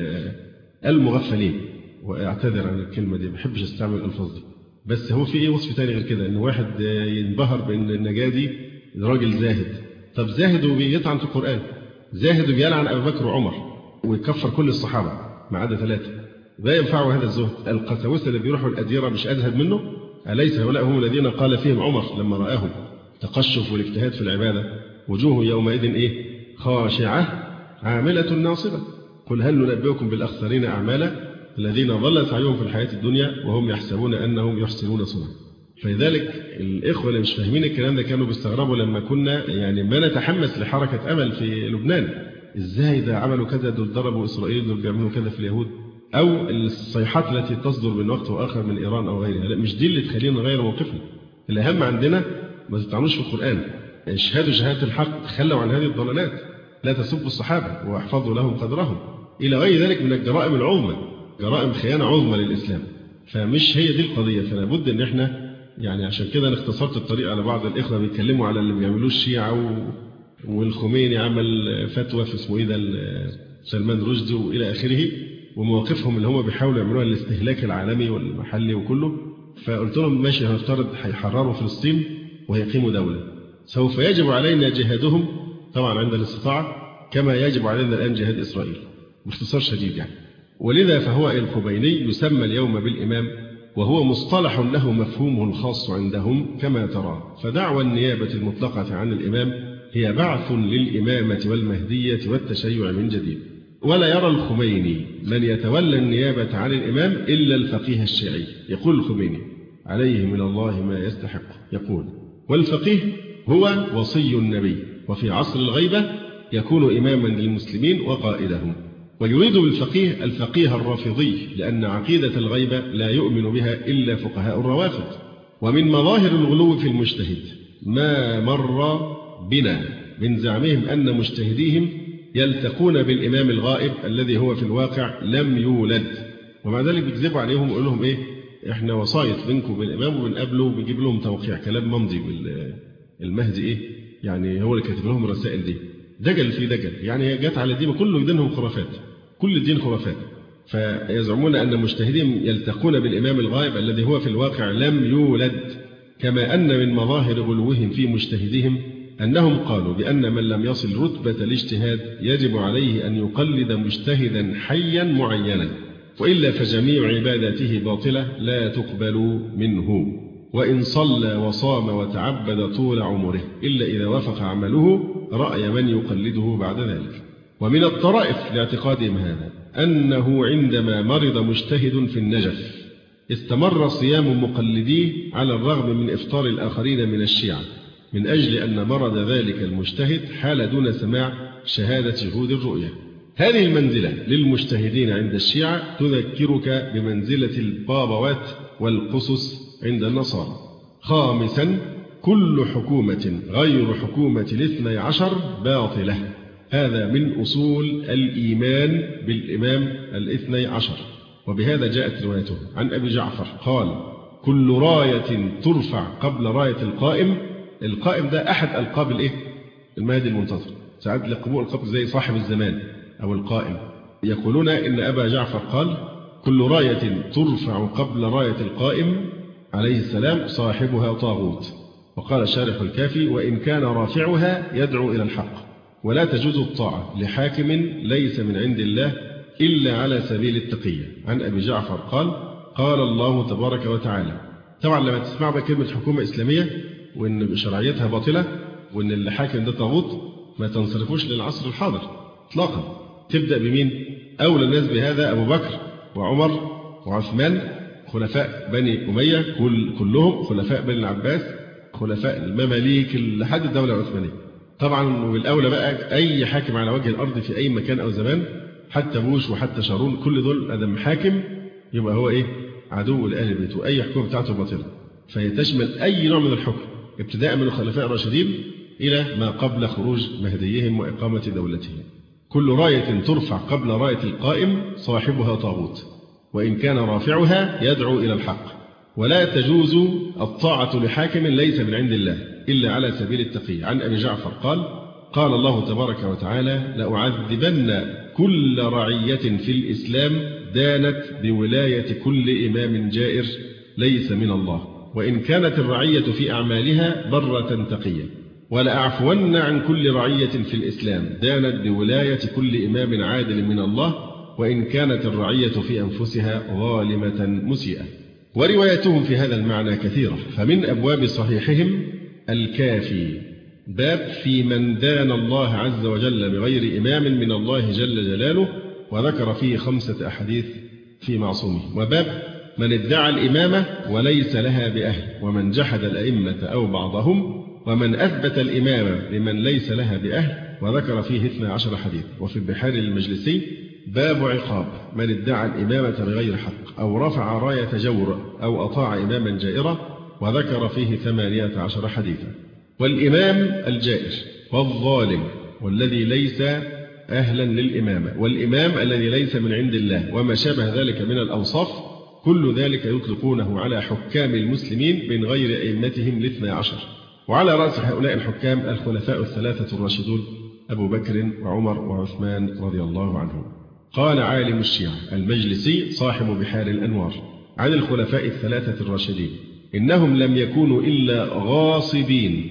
Speaker 2: المغفلين. وأعتذر عن الكلمة دي، ما بحبش استعمل الألفاظ دي، بس هو في إيه وصف تاني غير كده؟ إن واحد ينبهر بأن النجادي راجل زاهد. طب زاهد وبيطعن في القرآن، زاهد وبيلعن أبو بكر وعمر ويكفر كل الصحابة ما عدا 3، لا ينفعه هذا الزهد. القساوسة اللي بيروحوا الأديرة مش أزهد منه؟ أليس هؤلاء هم الذين قال فيهم عمر لما رآهم تقشف والاجتهاد في العبادة وجوه يومئذ إيه؟ خاشعة عاملة ناصبة. قل هل ننبئكم بالأخسرين أعمالا الذين ضل سعيهم في الحياة الدنيا وهم يحسبون أنهم يحسنون صنعا. فلذلك الإخوة اللي مش فاهمين الكلام ده كانوا بيستغربوا لما كنا يعني ما نتحمس لحركة أمل في لبنان، إزاي ده عملوا كذا، دول ضربوا إسرائيل، دول بيعملوا كذا في اليهود، أو الصيحات التي تصدر من وقت وآخر من إيران أو غيرها. لا، مش دي اللي تخلينا نغير موقفنا. الأهم عندنا ما تطعنوش في القرآن، اشهدوا شهادة الحق، تخلوا عن هذه الضلالات، لا تسبوا الصحابة واحفظوا لهم قدرهم، إلى غير ذلك من الجرائم العظمى، جرائم خيانة عظمى للإسلام. فمش هي دي القضية. فلا بد إن إحنا يعني عشان كده أنا اختصرت الطريق على بعض الإخوة بيتكلموا على اللي بيعملوه الشيعة والخميني عمل فتوى في اسمه إيه ده سلمان رشدي وإلى آخره، ومواقفهم اللي هم بيحاولوا يعملوها الاستهلاك العالمي والمحلي وكله. فقلت لهم ماشي، هنفترض هيحرروا فلسطين ويقيموا دولة، سوف يجب علينا جهادهم طبعا عند الاستطاعة كما يجب علينا الآن جهاد إسرائيل، باختصار شديد يعني. ولذا فهو الخميني يسمى اليوم بالإمام، وهو مصطلح له مفهومه الخاص عندهم كما ترى. فدعوى النيابة المطلقة عن الإمام هي بعث للإمامة والمهدية والتشيع من جديد. ولا يرى الخميني من يتولى النيابة عن الإمام إلا الفقيه الشيعي. يقول الخميني عليه من الله ما يستحق، يقول: والفقيه هو وصي النبي، وفي عصر الغيبة يكون إماما للمسلمين وقائدهم. ويريد بالفقيه الفقيه الرافضي، لأن عقيدة الغيبة لا يؤمن بها إلا فقهاء الروافض. ومن مظاهر الغلو في المجتهد ما مر بنا من زعمهم أن مجتهديهم يلتقون بالإمام الغائب الذي هو في الواقع لم يولد، ومع ذلك بيكذبوا عليهم ويقول لهم إيه، إحنا وسايط بينكم وبين الإمام وبنقابله وبنجيب لهم توقيع كلام ممضي المهدي إيه يعني هو اللي كاتب لهم الرسائل دي. دجل في دجل، يعني جت على دين كله دينهم خرافات، كل الدين خرافات. فيزعمون أن مجتهدين يلتقون بالإمام الغائب الذي هو في الواقع لم يولد. كما أن من مظاهر غلوهم في مجتهدهم أنهم قالوا بأن من لم يصل رتبة الاجتهاد يجب عليه أن يقلد مجتهدا حيا معينا، وإلا فجميع عباداته باطلة لا تقبل منه، وإن صلى وصام وتعبد طول عمره إلا إذا وافق عمله رأي من يقلده بعد ذلك. ومن الطرائف لاعتقادهم هذا أنه عندما مرض مجتهد في النجف استمر صيام مقلديه على الرغم من إفطار الآخرين من الشيعة، من أجل أن مرض ذلك المجتهد حال دون سماع شهادة شهود الرؤية. هذه المنزلة للمجتهدين عند الشيعة تذكرك بمنزلة البابوات والقصص عند النصارى. خامسا، كل حكومة غير حكومة الاثني عشر باطلة. هذا من أصول الإيمان بالإمام الاثني عشر، وبهذا جاءت روايته عن أبي جعفر قال: كل راية ترفع قبل راية القائم. القائم ده أحد ألقاب المهدي المنتظر، ساعات لقبوه ألقاب زي صاحب الزمان أو القائم. يقولون إن أبا جعفر قال: كل راية ترفع قبل راية القائم عليه السلام صاحبها طاغوت. وقال شارح الكافي: وإن كان رافعها يدعو إلى الحق، ولا تجوز الطاعة لحاكم ليس من عند الله إلا على سبيل التقية. عن أبي جعفر قال: قال الله تبارك وتعالى. طبعا لما تسمع بقى كلمة حكومة إسلامية وإن شرعيتها باطلة وإن الحاكم ده طاغوت، ما تنصرفوش للعصر الحاضر إطلاقا. تبدأ بمين؟ أولى الناس بهذا أبو بكر وعمر وعثمان، خلفاء بني أمية كلهم، خلفاء بني العباس، خلفاء المماليك لحد الدولة العثمانية. طبعا والأولى بقى أي حاكم على وجه الأرض في أي مكان أو زمان، حتى بوش وحتى شارون، كل دول أدم حاكم يبقى هو عدو لأهل البيت، وأي حكومة بتاعته باطلة. فيتشمل أي نوع من الحكم ابتداء من الخلفاء الراشدين إلى ما قبل خروج مهديهم وإقامة دولتهم. كل راية ترفع قبل راية القائم صاحبها طاغوت، وإن كان رافعها يدعو إلى الحق، ولا تجوز الطاعة لحاكم ليس من عند الله إلا على سبيل التقية. عن أبي جعفر قال: قال الله تبارك وتعالى: لأعذبن كل رعية في الإسلام دانت بولاية كل إمام جائر ليس من الله، وإن كانت الرعية في أعمالها برة تقية، ولأعفون عن كل رعية في الإسلام دانت بولاية كل إمام عادل من الله، وإن كانت الرعية في أنفسها ظالمة مسيئة. وروايتهم في هذا المعنى كثيرة، فمن أبواب صحيحهم الكافي باب في من دان الله عز وجل بغير إمام من الله جل جلاله، وذكر فيه 5 أحاديث في معصومه، وباب من ادعى الإمامة وليس لها بأهل، ومن جحد الأئمة أو بعضهم، ومن أثبت الإمامة لمن ليس لها بأهل، وذكر فيه 12 حديث. وفي البحار المجلسي باب عقاب من ادعى الإمامة بغير حق أو رفع راية جور أو أطاع إماما جائرا، وذكر فيه 18 حديثا. والإمام الجائر والظالم والذي ليس أهلا للإمامة والإمام الذي ليس من عند الله وما شابه ذلك من الأوصاف، كل ذلك يطلقونه على حكام المسلمين من غير أئمتهم الاثني عشر. وعلى رأس هؤلاء الحكام الخلفاء 3 الراشدون أبو بكر وعمر وعثمان رضي الله عنهم. قال عالم الشيعة المجلسي صاحب بحار الأنوار عن الخلفاء 3 الراشدين: إنهم لم يكونوا إلا غاصبين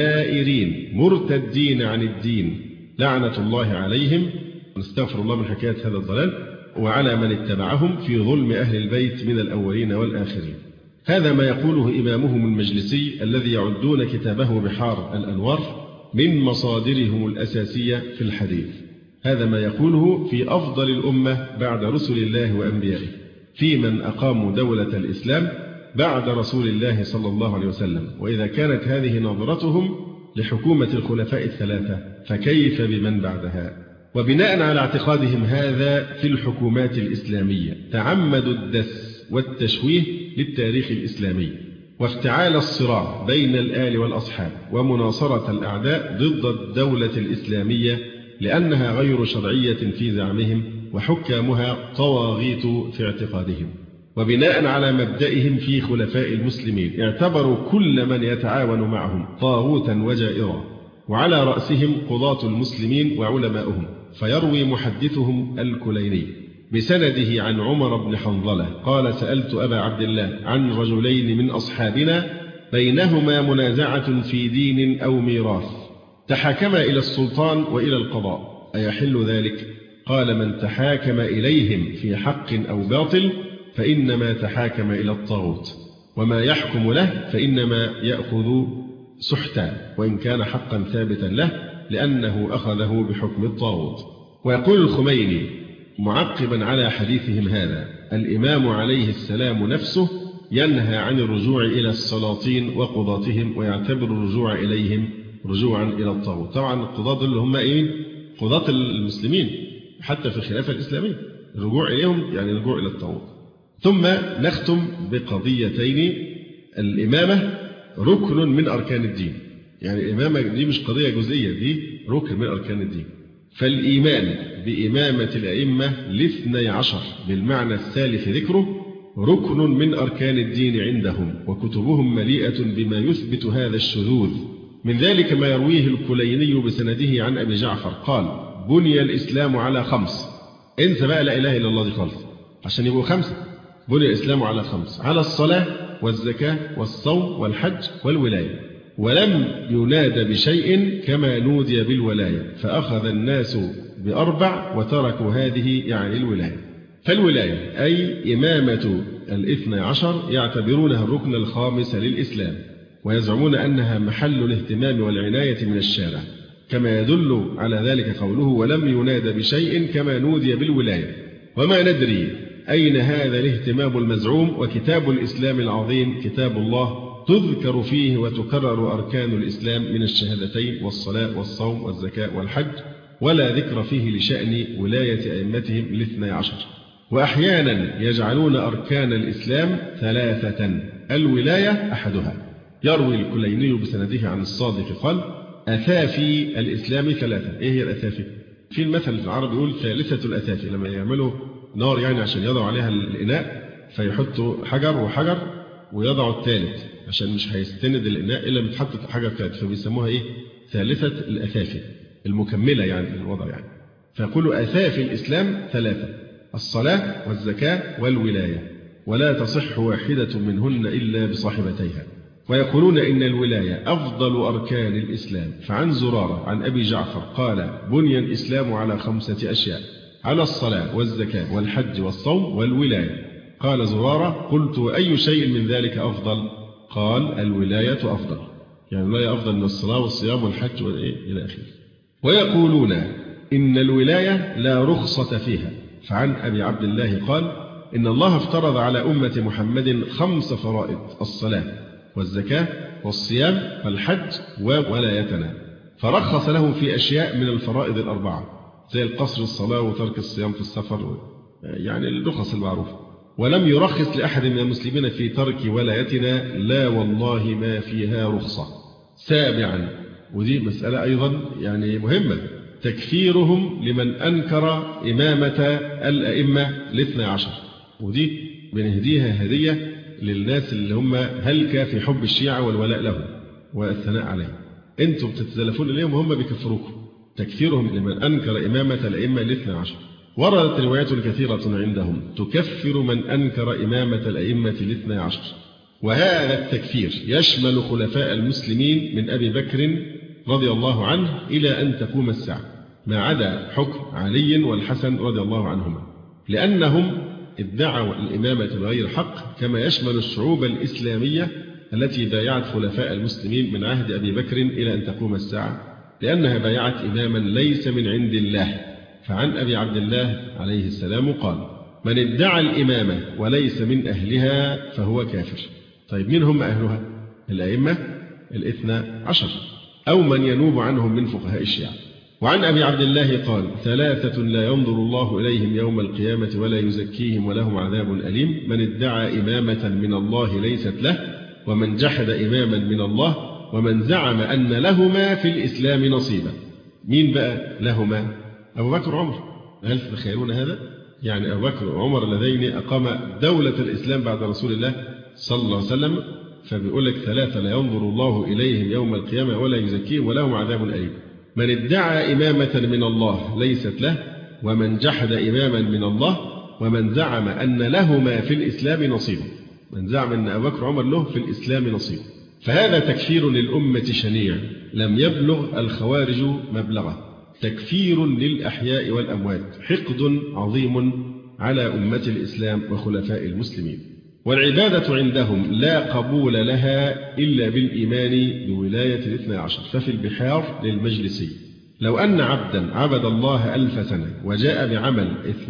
Speaker 2: جائرين مرتدين عن الدين لعنة الله عليهم، نستغفر الله من حكاية هذا الضلال، وعلى من اتبعهم في ظلم أهل البيت من الأولين والآخرين. هذا ما يقوله إمامهم المجلسي الذي يعدون كتابه بحار الأنوار من مصادرهم الأساسية في الحديث. هذا ما يقوله في أفضل الأمة بعد رسل الله وأنبيائه، في من أقاموا دولة الإسلام بعد رسول الله صلى الله عليه وسلم. وإذا كانت هذه نظرتهم لحكومة الخلفاء الثلاثة، فكيف بمن بعدها؟ وبناء على اعتقادهم هذا في الحكومات الإسلامية تعمدوا الدس والتشويه للتاريخ الإسلامي، وافتعال الصراع بين الآل والأصحاب، ومناصرة الأعداء ضد الدولة الإسلامية لأنها غير شرعية في زعمهم، وحكامها طواغيت في اعتقادهم. وبناء على مبدئهم في خلفاء المسلمين اعتبروا كل من يتعاون معهم طاغوتا وجائرا، وعلى رأسهم قضاة المسلمين وعلماؤهم. فيروي محدثهم الكليني بسنده عن عمر بن حنظلة قال: سألت أبا عبد الله عن رجلين من أصحابنا بينهما منازعة في دين أو ميراث، تحاكما إلى السلطان وإلى القضاء، أيحل ذلك؟ قال: من تحاكم إليهم في حق أو باطل فإنما تحاكم إلى الطاغوت، وما يحكم له فإنما يأخذ سحتا، وإن كان حقا ثابتا له لأنه أخذه بحكم الطاغوت. ويقول الخميني معقبا على حديثهم هذا: الإمام عليه السلام نفسه ينهى عن الرجوع إلى السلاطين وقضاتهم، ويعتبر الرجوع إليهم رجوعا إلى الطاغوت. طبعا القضاة اللي هم قضاة المسلمين حتى في الخلافة الإسلامية، الرجوع إليهم يعني الرجوع إلى الطاغوت. ثم نختم بقضيتين. الإمامة ركن من أركان الدين، يعني الإمامة دي مش قضية جزئية، دي ركن من أركان الدين. فالإيمان بإمامة الأئمة ال12 بالمعنى السالف ذكره ركن من أركان الدين عندهم، وكتبهم مليئة بما يثبت هذا الشذوذ. من ذلك ما يرويه الكليني بسنده عن أبي جعفر قال: بني الإسلام على 5. انسى بقى لا إله إلا الله دي خالص عشان يبقوا 5. بني الإسلام على 5: على الصلاة والزكاة والصوم والحج والولاية، ولم ينادى بشيء كما نودي بالولاية، فأخذ الناس ب4 وتركوا هذه يعني الولاية. فالولاية أي إمامة ال12 يعتبرونها الركن الخامس للإسلام، ويزعمون أنها محل الاهتمام والعناية من الشارع، كما يدل على ذلك قوله: ولم ينادى بشيء كما نودي بالولاية. وما ندري أين هذا الاهتمام المزعوم، وكتاب الإسلام العظيم كتاب الله تذكر فيه وتكرر أركان الإسلام من الشهادتين والصلاة والصوم والزكاة والحج، ولا ذكر فيه لشأن ولاية أئمتهم ال12. وأحيانا يجعلون أركان الإسلام 3: الولاية أحدها. يروي الكليني بسنده عن الصادق قال: أثافي الإسلام 3. إيه هي الأثافي؟ في المثل في العرب يقول ثالثة الأثافي، لما يعملوا نار يعني عشان يضعوا عليها الإناء فيحطوا حجر وحجر ويضعوا الثالث عشان مش هيستند الإناء إلا بتحط حجر ثالث، فبيسموها إيه؟ ثالثة الأثافي، المكملة يعني الوضع يعني. فيقولوا أثافي الإسلام 3: الصلاة والزكاة والولاية، ولا تصح واحدة منهن إلا بصاحبتيها. ويقولون إن الولاية أفضل أركان الإسلام. فعن زرارة عن أبي جعفر قال: بني الإسلام على 5 أشياء: على الصلاة والزكاة والحج والصوم والولاية. قال زرارة: قلت: وأي شيء من ذلك أفضل؟ قال: الولاية أفضل، يعني الولاية أفضل من الصلاة والصيام والحج إلى آخره. ويقولون إن الولاية لا رخصة فيها. فعن أبي عبد الله قال: إن الله افترض على أمة محمد 5 فرائض: الصلاة والزكاة والصيام والحج وولايتنا، فرخص لهم في أشياء من الفرائض ال4 زي القصر الصلاة وترك الصيام في السفر، يعني الرخص المعروفة. ولم يرخص لأحد من المسلمين في ترك ولايتنا، لا والله ما فيها رخصة. 7، ودي مسألة أيضا يعني مهمة: تكفيرهم لمن أنكر إمامة الأئمة ال12. ودي بنهديها هدية للناس اللي هم هلك في حب الشيعة والولاء لهم والثناء عليهم. أنتم بتتزلفون إليهم وهم بيكفروكم. تكفيرهم لمن أنكر إمامة الأئمة ال12. وردت روايات كثيرة عندهم تكفر من أنكر إمامة الأئمة ال12. وهذا التكفير يشمل خلفاء المسلمين من أبي بكر رضي الله عنه إلى أن تقوم الساعة، ما عدا حكم علي والحسن رضي الله عنهما، لأنهم ادعوا الإمامة بغير حق، كما يشمل الشعوب الإسلامية التي بايعت خلفاء المسلمين من عهد أبي بكر إلى أن تقوم الساعة، لأنها بايعت إماما ليس من عند الله. فعن أبي عبد الله عليه السلام قال: من ادعى الإمامة وليس من أهلها فهو كافر. طيب مين هم أهلها؟ الأئمة ال12. أو من ينوب عنهم من فقهاء الشيعة. وعن أبي عبد الله قال: 3 لا ينظر الله إليهم يوم القيامة ولا يزكيهم ولهم عذاب أليم: من ادعى إمامة من الله ليست له، ومن جحد إماما من الله، ومن زعم أن لهما في الإسلام نصيبا. مين بقى لهما؟ أبو بكر وعمر. هل تتخيلون هذا؟ يعني أبو بكر وعمر اللذين أقام دولة الإسلام بعد رسول الله صلى الله عليه وسلم، فبيقول لك 3 لا ينظر الله إليهم يوم القيامة ولا يزكيهم ولهم عذاب أليم: من ادعى إمامة من الله ليست له، ومن جحد إماما من الله، ومن زعم أن لهما في الإسلام نصيب. من زعم أن أبو بكر وعمر له في الإسلام نصيب. فهذا تكفير للأمة شنيع لم يبلغ الخوارج مبلغه، تكفير للأحياء والأموات، حقد عظيم على أمة الإسلام وخلفاء المسلمين. والعبادة عندهم لا قبول لها إلا بالإيمان بولاية 12. ففي البحار للمجلسي: لو أن عبدا عبد الله 1000 سنة وجاء بعمل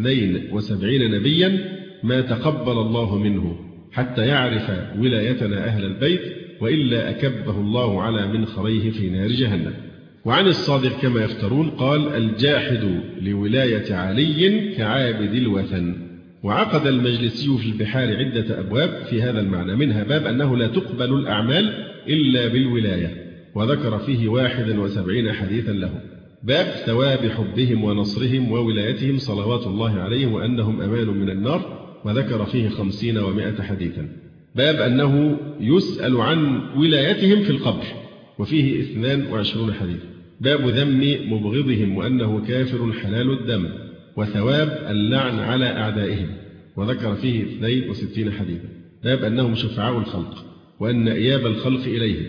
Speaker 2: 72 نبيا ما تقبل الله منه حتى يعرف ولايتنا أهل البيت، وإلا أكبه الله على منخريه في نار جهنم. وعن الصادق كما يفترون قال: الجاحد لولاية علي كعابد الوثن. وعقد المجلسي في البحار عدة أبواب في هذا المعنى، منها باب أنه لا تقبل الأعمال إلا بالولاية، وذكر فيه 71 حديثا له. باب ثواب حبهم ونصرهم وولايتهم صلوات الله عليهم وأنهم أمان من النار، وذكر فيه 50 و100 حديثا. باب أنه يسأل عن ولايتهم في القبر، وفيه 22 حديث. باب ذم مبغضهم وأنه كافر حلال الدم، وثواب اللعن على أعدائهم، وذكر فيه 62 حديثا. باب أنهم شفعاء الخلق، وأن إياب الخلق إليهم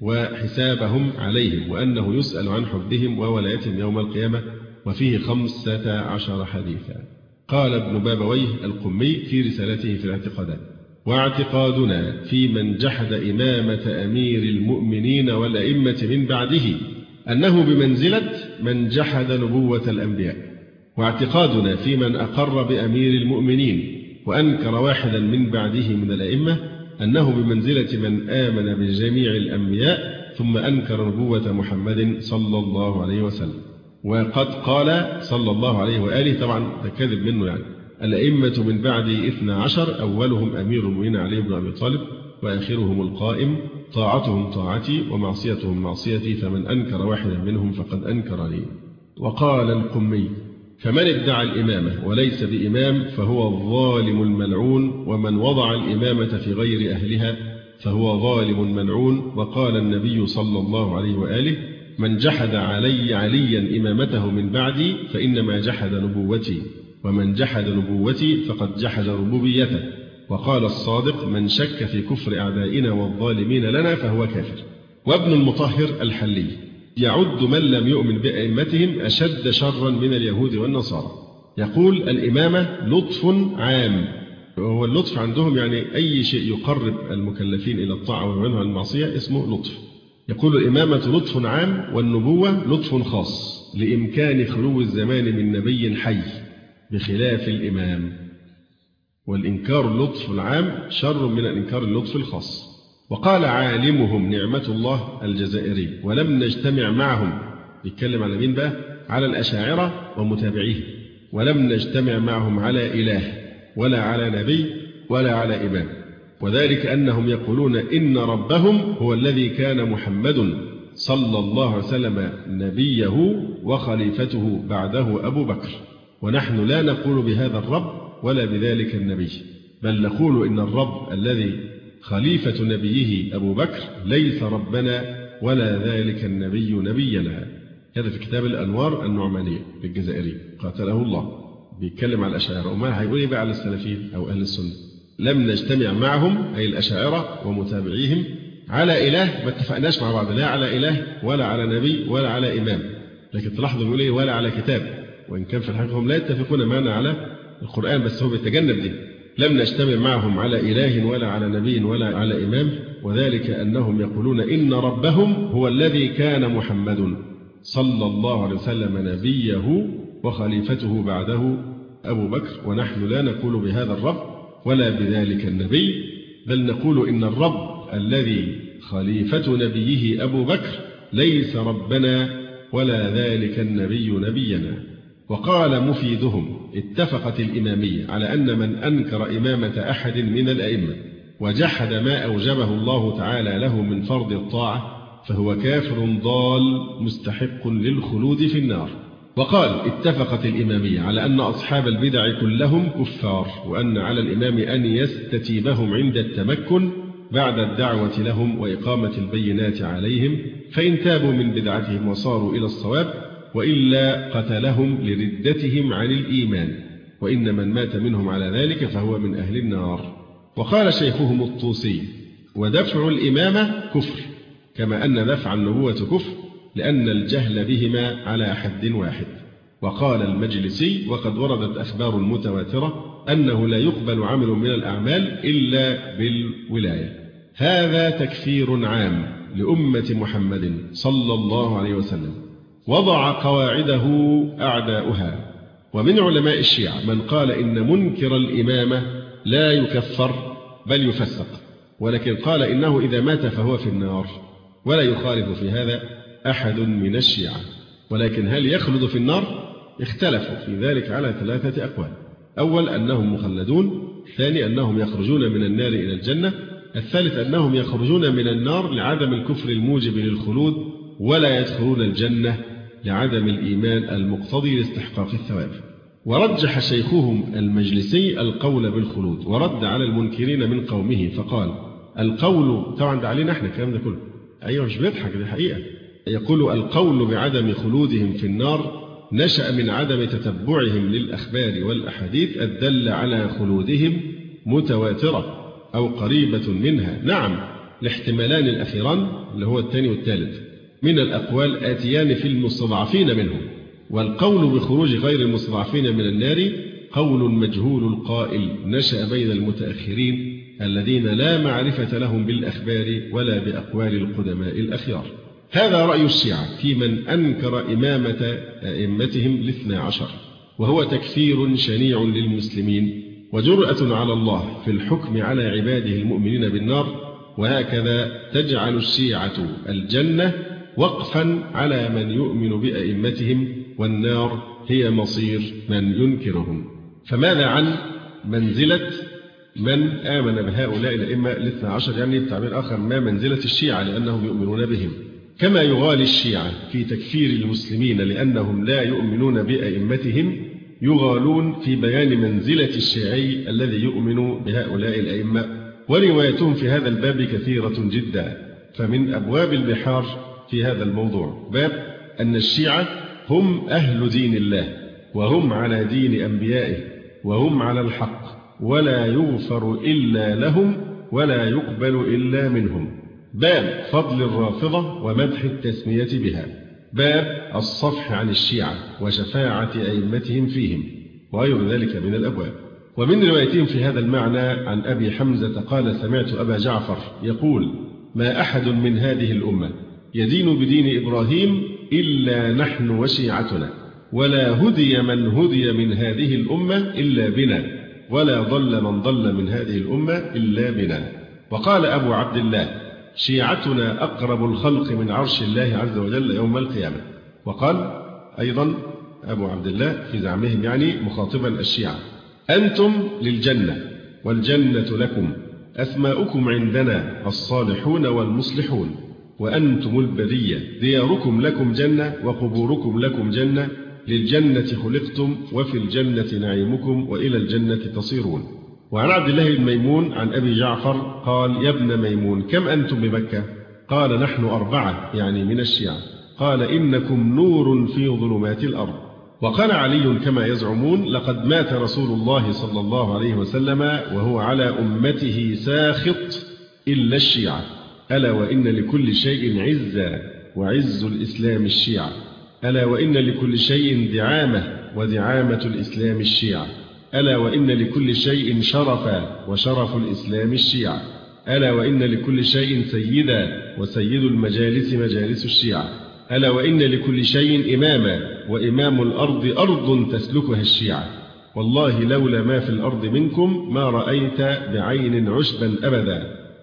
Speaker 2: وحسابهم عليهم، وأنه يسأل عن حبهم وولايتهم يوم القيامة، وفيه 15 حديثا. قال ابن بابويه القمي في رسالته في الاعتقادات: واعتقادنا في من جحد إمامة أمير المؤمنين والأئمة من بعده أنه بمنزلة من جحد نبوة الأنبياء، واعتقادنا في من أقر بأمير المؤمنين وأنكر واحدا من بعده من الأئمة أنه بمنزلة من آمن بجميع الأنبياء ثم أنكر نبوة محمد صلى الله عليه وسلم. وقد قال صلى الله عليه وآله، طبعا ده كذب منه يعني: الأئمة من بعد 12 أولهم أمير المؤمنين علي بن أبي طالب، وآخرهم القائم، طاعتهم طاعتي ومعصيتهم معصيتي، فمن أنكر واحدا منهم فقد أنكرني. وقال القمي: فمن ادعى الإمامة وليس بإمام فهو الظالم الملعون، ومن وضع الإمامة في غير أهلها فهو ظالم ملعون. وقال النبي صلى الله عليه وآله: من جحد عليا إمامته من بعدي فإنما جحد نبوتي، ومن جحد نبوتي فقد جحد ربوبيته. وقال الصادق: من شك في كفر أعدائنا والظالمين لنا فهو كافر. وابن المطهر الحلي يعد من لم يؤمن بأئمتهم أشد شرا من اليهود والنصارى. يقول: الإمامة لطف عام، وهو اللطف عندهم يعني أي شيء يقرب المكلفين إلى الطاعة ويمنعهم عن المعصية اسمه لطف. يقول: الإمامة لطف عام، والنبوة لطف خاص، لإمكان خلو الزمان من نبي حي بخلاف الإمام. والإنكار اللطف العام شر من الإنكار اللطف الخاص. وقال عالمهم نعمة الله الجزائري: ولم نجتمع معهم، يتكلم على مين بقى؟ على الأشاعرة ومتابعيه. ولم نجتمع معهم على إله ولا على نبي ولا على إمام، وذلك أنهم يقولون إن ربهم هو الذي كان محمد صلى الله عليه وسلم نبيه وخليفته بعده أبو بكر، ونحن لا نقول بهذا الرب ولا بذلك النبي، بل نقول إن الرب الذي خليفة نبيه أبو بكر ليس ربنا ولا ذلك النبي نبينا. هذا في كتاب الأنوار النعمانية للجزائري قاتله الله، بيتكلم على الأشاعرة. وما هيقول بقى على السلفيين أو أهل السنة؟ لم نجتمع معهم أي الأشاعرة ومتابعيهم على إله، ما اتفقناش مع بعض لا على إله ولا على نبي ولا على إمام. لكن تلاحظوا بيقول ولا على كتاب، وإن كان في الحقيقة هم لا يتفقون معنا على القرآن، بس هو بيتجنب دي. لم نجتمع معهم على إله ولا على نبي ولا على إمام، وذلك أنهم يقولون إن ربهم هو الذي كان محمد صلى الله عليه وسلم نبيه وخليفته بعده أبو بكر، ونحن لا نقول بهذا الرب ولا بذلك النبي، بل نقول إن الرب الذي خليفة نبيه أبو بكر ليس ربنا ولا ذلك النبي نبينا. وقال مفيدهم: اتفقت الإمامية على أن من أنكر إمامة أحد من الأئمة وجحد ما أوجبه الله تعالى له من فرض الطاعة فهو كافر ضال مستحق للخلود في النار. وقال: اتفقت الإمامية على أن أصحاب البدع كلهم كفار، وأن على الإمام أن يستتيبهم عند التمكن بعد الدعوة لهم وإقامة البينات عليهم، فإن تابوا من بدعتهم وصاروا إلى الصواب، وإلا قتلهم لردتهم عن الإيمان، وإن من مات منهم على ذلك فهو من أهل النار. وقال شيخهم الطوسي: ودفع الإمامة كفر، كما أن دفع النبوة كفر، لأن الجهل بهما على حد واحد. وقال المجلسي: وقد وردت أخبار متواترة أنه لا يقبل عمل من الأعمال إلا بالولاية. هذا تكفير عام لأمة محمد صلى الله عليه وسلم وضع قواعده أعداؤها. ومن علماء الشيعة من قال إن منكر الإمامة لا يكفر بل يفسق، ولكن قال إنه إذا مات فهو في النار، ولا يخالف في هذا أحد من الشيعة. ولكن هل يخلد في النار؟ اختلفوا في ذلك على 3 أقوال: أول أنهم مخلدون، ثاني أنهم يخرجون من النار إلى الجنة، الثالث أنهم يخرجون من النار لعدم الكفر الموجب للخلود ولا يدخلون الجنة لعدم الإيمان المقتضي لاستحقاق الثواب. ورجح شيخهم المجلسي القول بالخلود، ورد على المنكرين من قومه فقال: القول طبعا ده علينا احنا الكلام ده كله، أيوة مش بيضحك، دي حقيقة. يقول: القول بعدم خلودهم في النار نشأ من عدم تتبعهم للأخبار والأحاديث الدالة على خلودهم متواترة أو قريبة منها. نعم، الاحتمالان الأخيران اللي هو الثاني والثالث من الأقوال آتيان في المستضعفين منهم. والقول بخروج غير المستضعفين من النار قول مجهول القائل نشأ بين المتأخرين الذين لا معرفة لهم بالأخبار ولا بأقوال القدماء الأخيار. هذا رأي الشيعة في من أنكر إمامة أئمتهم 12، وهو تكفير شنيع للمسلمين وجرأة على الله في الحكم على عباده المؤمنين بالنار. وهكذا تجعل الشيعة الجنة وقفا على من يؤمن بأئمتهم، والنار هي مصير من ينكرهم. فماذا عن منزلة من آمن بهؤلاء الأئمة 12؟ يعني بتعبير آخر، ما منزلة الشيعة لأنهم يؤمنون بهم؟ كما يغالي الشيعة في تكفير المسلمين لأنهم لا يؤمنون بأئمتهم، يغالون في بيان منزلة الشيعي الذي يؤمن بهؤلاء الأئمة. وروايتهم في هذا الباب كثيرة جدا. فمن أبواب البحار في هذا الموضوع باب أن الشيعة هم أهل دين الله، وهم على دين أنبيائه، وهم على الحق، ولا يغفر إلا لهم ولا يقبل إلا منهم. باب فضل الرافضة ومدح التسمية بها. باب الصفح عن الشيعة وشفاعة أئمتهم فيهم، وغير ذلك من الأبواب. ومن روايتهم في هذا المعنى عن أبي حمزة قال: سمعت أبا جعفر يقول: ما أحد من هذه الأمة يدين بدين إبراهيم إلا نحن وشيعتنا، ولا هدي من هدي من هذه الأمة إلا بنا، ولا ضل من ضل من هذه الأمة إلا بنا. وقال أبو عبد الله: شيعتنا أقرب الخلق من عرش الله عز وجل يوم القيامة. وقال أيضا أبو عبد الله في زعمهم يعني مخاطبا الشيعة: أنتم للجنة والجنة لكم، أسماؤكم عندنا الصالحون والمصلحون، وأنتم البرية، دياركم لكم جنة وقبوركم لكم جنة، للجنة خلقتم وفي الجنة نعيمكم وإلى الجنة تصيرون. وعن عبد الله بن ميمون عن أبي جعفر قال: يا ابن ميمون كم أنتم بمكة؟ قال: نحن 4، يعني من الشيعة. قال: إنكم نور في ظلمات الأرض. وقال علي كما يزعمون: لقد مات رسول الله صلى الله عليه وسلم وهو على أمته ساخط إلا الشيعة، ألا وإن لكل شيء عزا وعز الإسلام الشيعة، ألا وإن لكل شيء دعامة ودعامة الإسلام الشيعة، ألا وإن لكل شيء شرفا وشرف الإسلام الشيعة، ألا وإن لكل شيء سيدا وسيد المجالس مجالس الشيعة، ألا وإن لكل شيء إماما وإمام الأرض أرض تسلكها الشيعة، والله لولا ما في الأرض منكم ما رأيت بعين عشبا أبدا،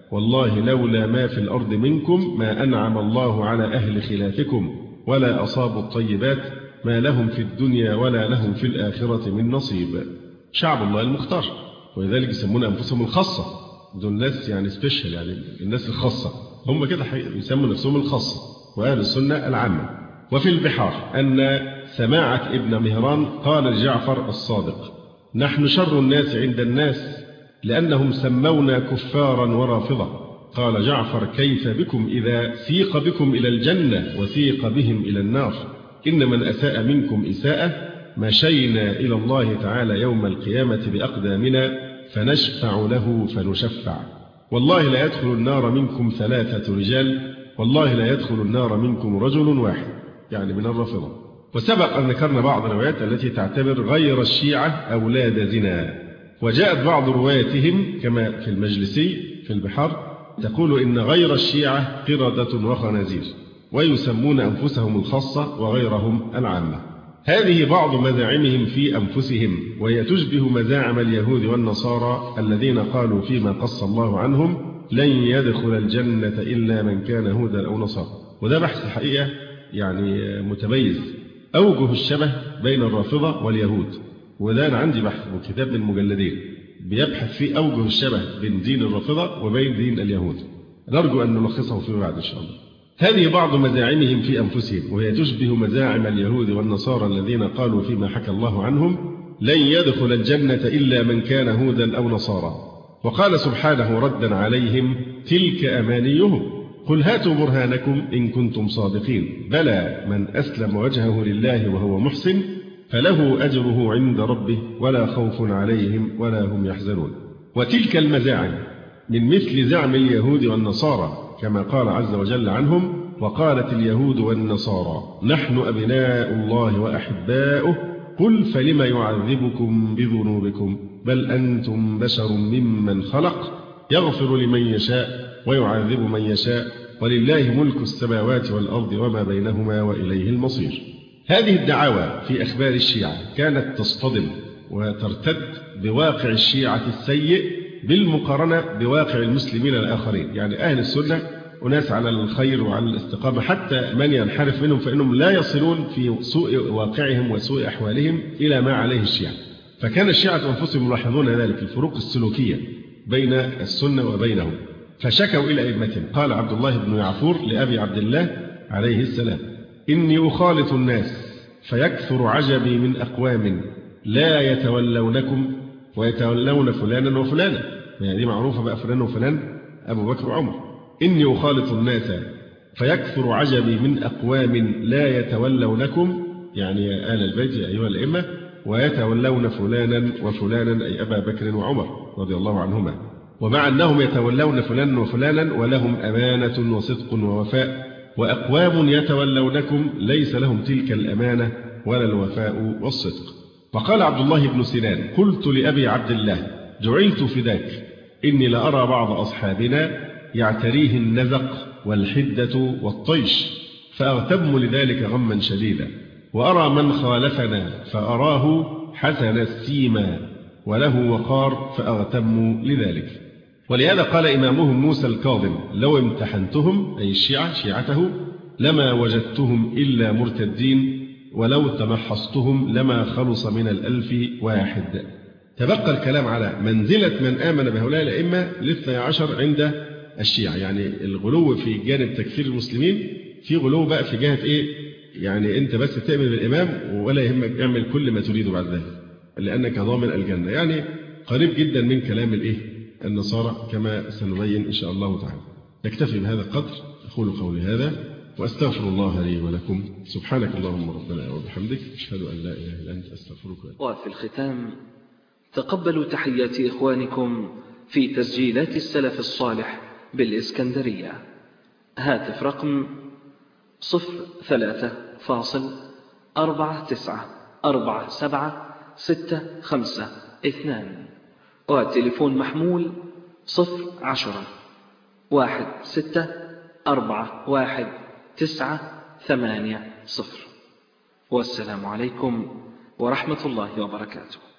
Speaker 2: والله لولا ما في الأرض منكم ما أنعم الله على أهل خلافكم ولا أصابوا الطيبات ما لهم في الدنيا ولا لهم في الآخرة من نصيب. شعب الله المختار، ولذلك يسمون أنفسهم الخاصة. دول الناس يعني سبيشال، يعني الناس الخاصة، هم كده يسموا نفسهم الخاصة، وأهل السنة العامة. وفي البحار أن سماعة ابن مهران قال لجعفر الصادق: نحن شر الناس عند الناس لأنهم سمونا كفارا ورافضة. قال جعفر: كيف بكم إذا سيق بكم إلى الجنة وسيق بهم إلى النار؟ إن من أساء منكم إساءة مشينا إلى الله تعالى يوم القيامة بأقدامنا فنشفع له فنشفع. والله لا يدخل النار منكم 3 رجال، والله لا يدخل النار منكم رجل واحد، يعني من الرافضة. وسبق أن ذكرنا بعض الروايات التي تعتبر غير الشيعة أولاد زنا، وجاءت بعض رواياتهم كما في المجلسي في البحار تقول إن غير الشيعة قردة وخنازير، ويسمون أنفسهم الخاصة وغيرهم العامة. هذه بعض مزاعمهم في أنفسهم، وهي تشبه مزاعم اليهود والنصارى الذين قالوا فيما قص الله عنهم: لن يدخل الجنة إلا من كان هودا أو نصارى. وده بحث حقيقة يعني متميز، أوجه الشبه بين الرافضة واليهود. وده أنا عندي بحث وكتاب من مجلدين بيبحث في أوجه الشبه بين دين الرافضة وبين دين اليهود، نرجو أن نلخصه فيما بعد إن شاء الله. هذه بعض مزاعمهم في أنفسهم، وهي تشبه مزاعم اليهود والنصارى الذين قالوا فيما حكى الله عنهم: لن يدخل الجنة إلا من كان هودا أو نصارى. وقال سبحانه ردا عليهم: تلك أمانيهم قل هاتوا برهانكم إن كنتم صادقين بلى من أسلم وجهه لله وهو محسن فله أجره عند ربه ولا خوف عليهم ولا هم يحزنون. وتلك المزاعم من مثل زعم اليهود والنصارى كما قال عز وجل عنهم: وقالت اليهود والنصارى نحن أبناء الله وأحباؤه قل فلم يعذبكم بذنوبكم بل أنتم بشر ممن خلق يغفر لمن يشاء ويعذب من يشاء ولله ملك السماوات والأرض وما بينهما وإليه المصير. هذه الدعاوى في أخبار الشيعة كانت تصطدم وترتد بواقع الشيعة السيء بالمقارنة بواقع المسلمين الآخرين. يعني أهل السنة أناس على الخير وعلى الاستقامة، حتى من ينحرف منهم فإنهم لا يصلون في سوء واقعهم وسوء أحوالهم إلى ما عليه الشيعة. فكان الشيعة أنفسهم يلاحظون ذلك الفروق السلوكية بين السنة وبينهم، فشكوا إلى أئمتهم. قال عبد الله بن يعفور لأبي عبد الله عليه السلام: إني أخالط الناس فيكثر عجبي من أقوام لا يتولونكم ويتولون فلانا وفلانا. يعني دي معروفة بقى، فلان وفلان أبو بكر وعمر. إني أخالط الناس فيكثر عجبي من أقوام لا يتولونكم، يعني يا آل البيت يا أيها الأئمة، ويتولون فلانا وفلانا أي أبا بكر وعمر رضي الله عنهما. ومع أنهم يتولون فلانا وفلانا ولهم أمانة وصدق ووفاء، وأقوام يتولونكم ليس لهم تلك الأمانة ولا الوفاء والصدق. وقال عبد الله بن سنان: قلت لأبي عبد الله جعلت فداك إني لأرى بعض أصحابنا يعتريه النزق والحدة والطيش فأغتم لذلك غما شديدا، وأرى من خالفنا فأراه حسن السيما وله وقار فأغتم لذلك. ولهذا قال إمامهم موسى الكاظم: لو امتحنتهم أي الشيعة شيعته لما وجدتهم إلا مرتدين ولو تمحصتهم لما خلص من 1000 واحد. تبقى الكلام على منزلة من آمن بهؤلاء الأئمة ل12 عند الشيعة. يعني الغلو في جانب تكفير المسلمين، في غلو بقى في جهة إيه؟ يعني أنت بس تؤمن بالإمام ولا يهمك اعمل كل ما تريد بعد ذلك لأنك ضامن الجنة. يعني قريب جدا من كلام الإيه؟ النصارى كما سنبين إن شاء الله تعالى. نكتفي بهذا القدر. أقول قولي هذا وأستغفر الله لي ولكم. سبحانك اللهم ربنا وبحمدك أشهد أن لا إله إلا أنت أستغفرك.
Speaker 1: وفي الختام تقبلوا تحيات إخوانكم في تسجيلات السلف الصالح بالإسكندرية. هاتف رقم 03-494765-2، وتليفون محمول 010-16411980. والسلام عليكم ورحمة الله وبركاته.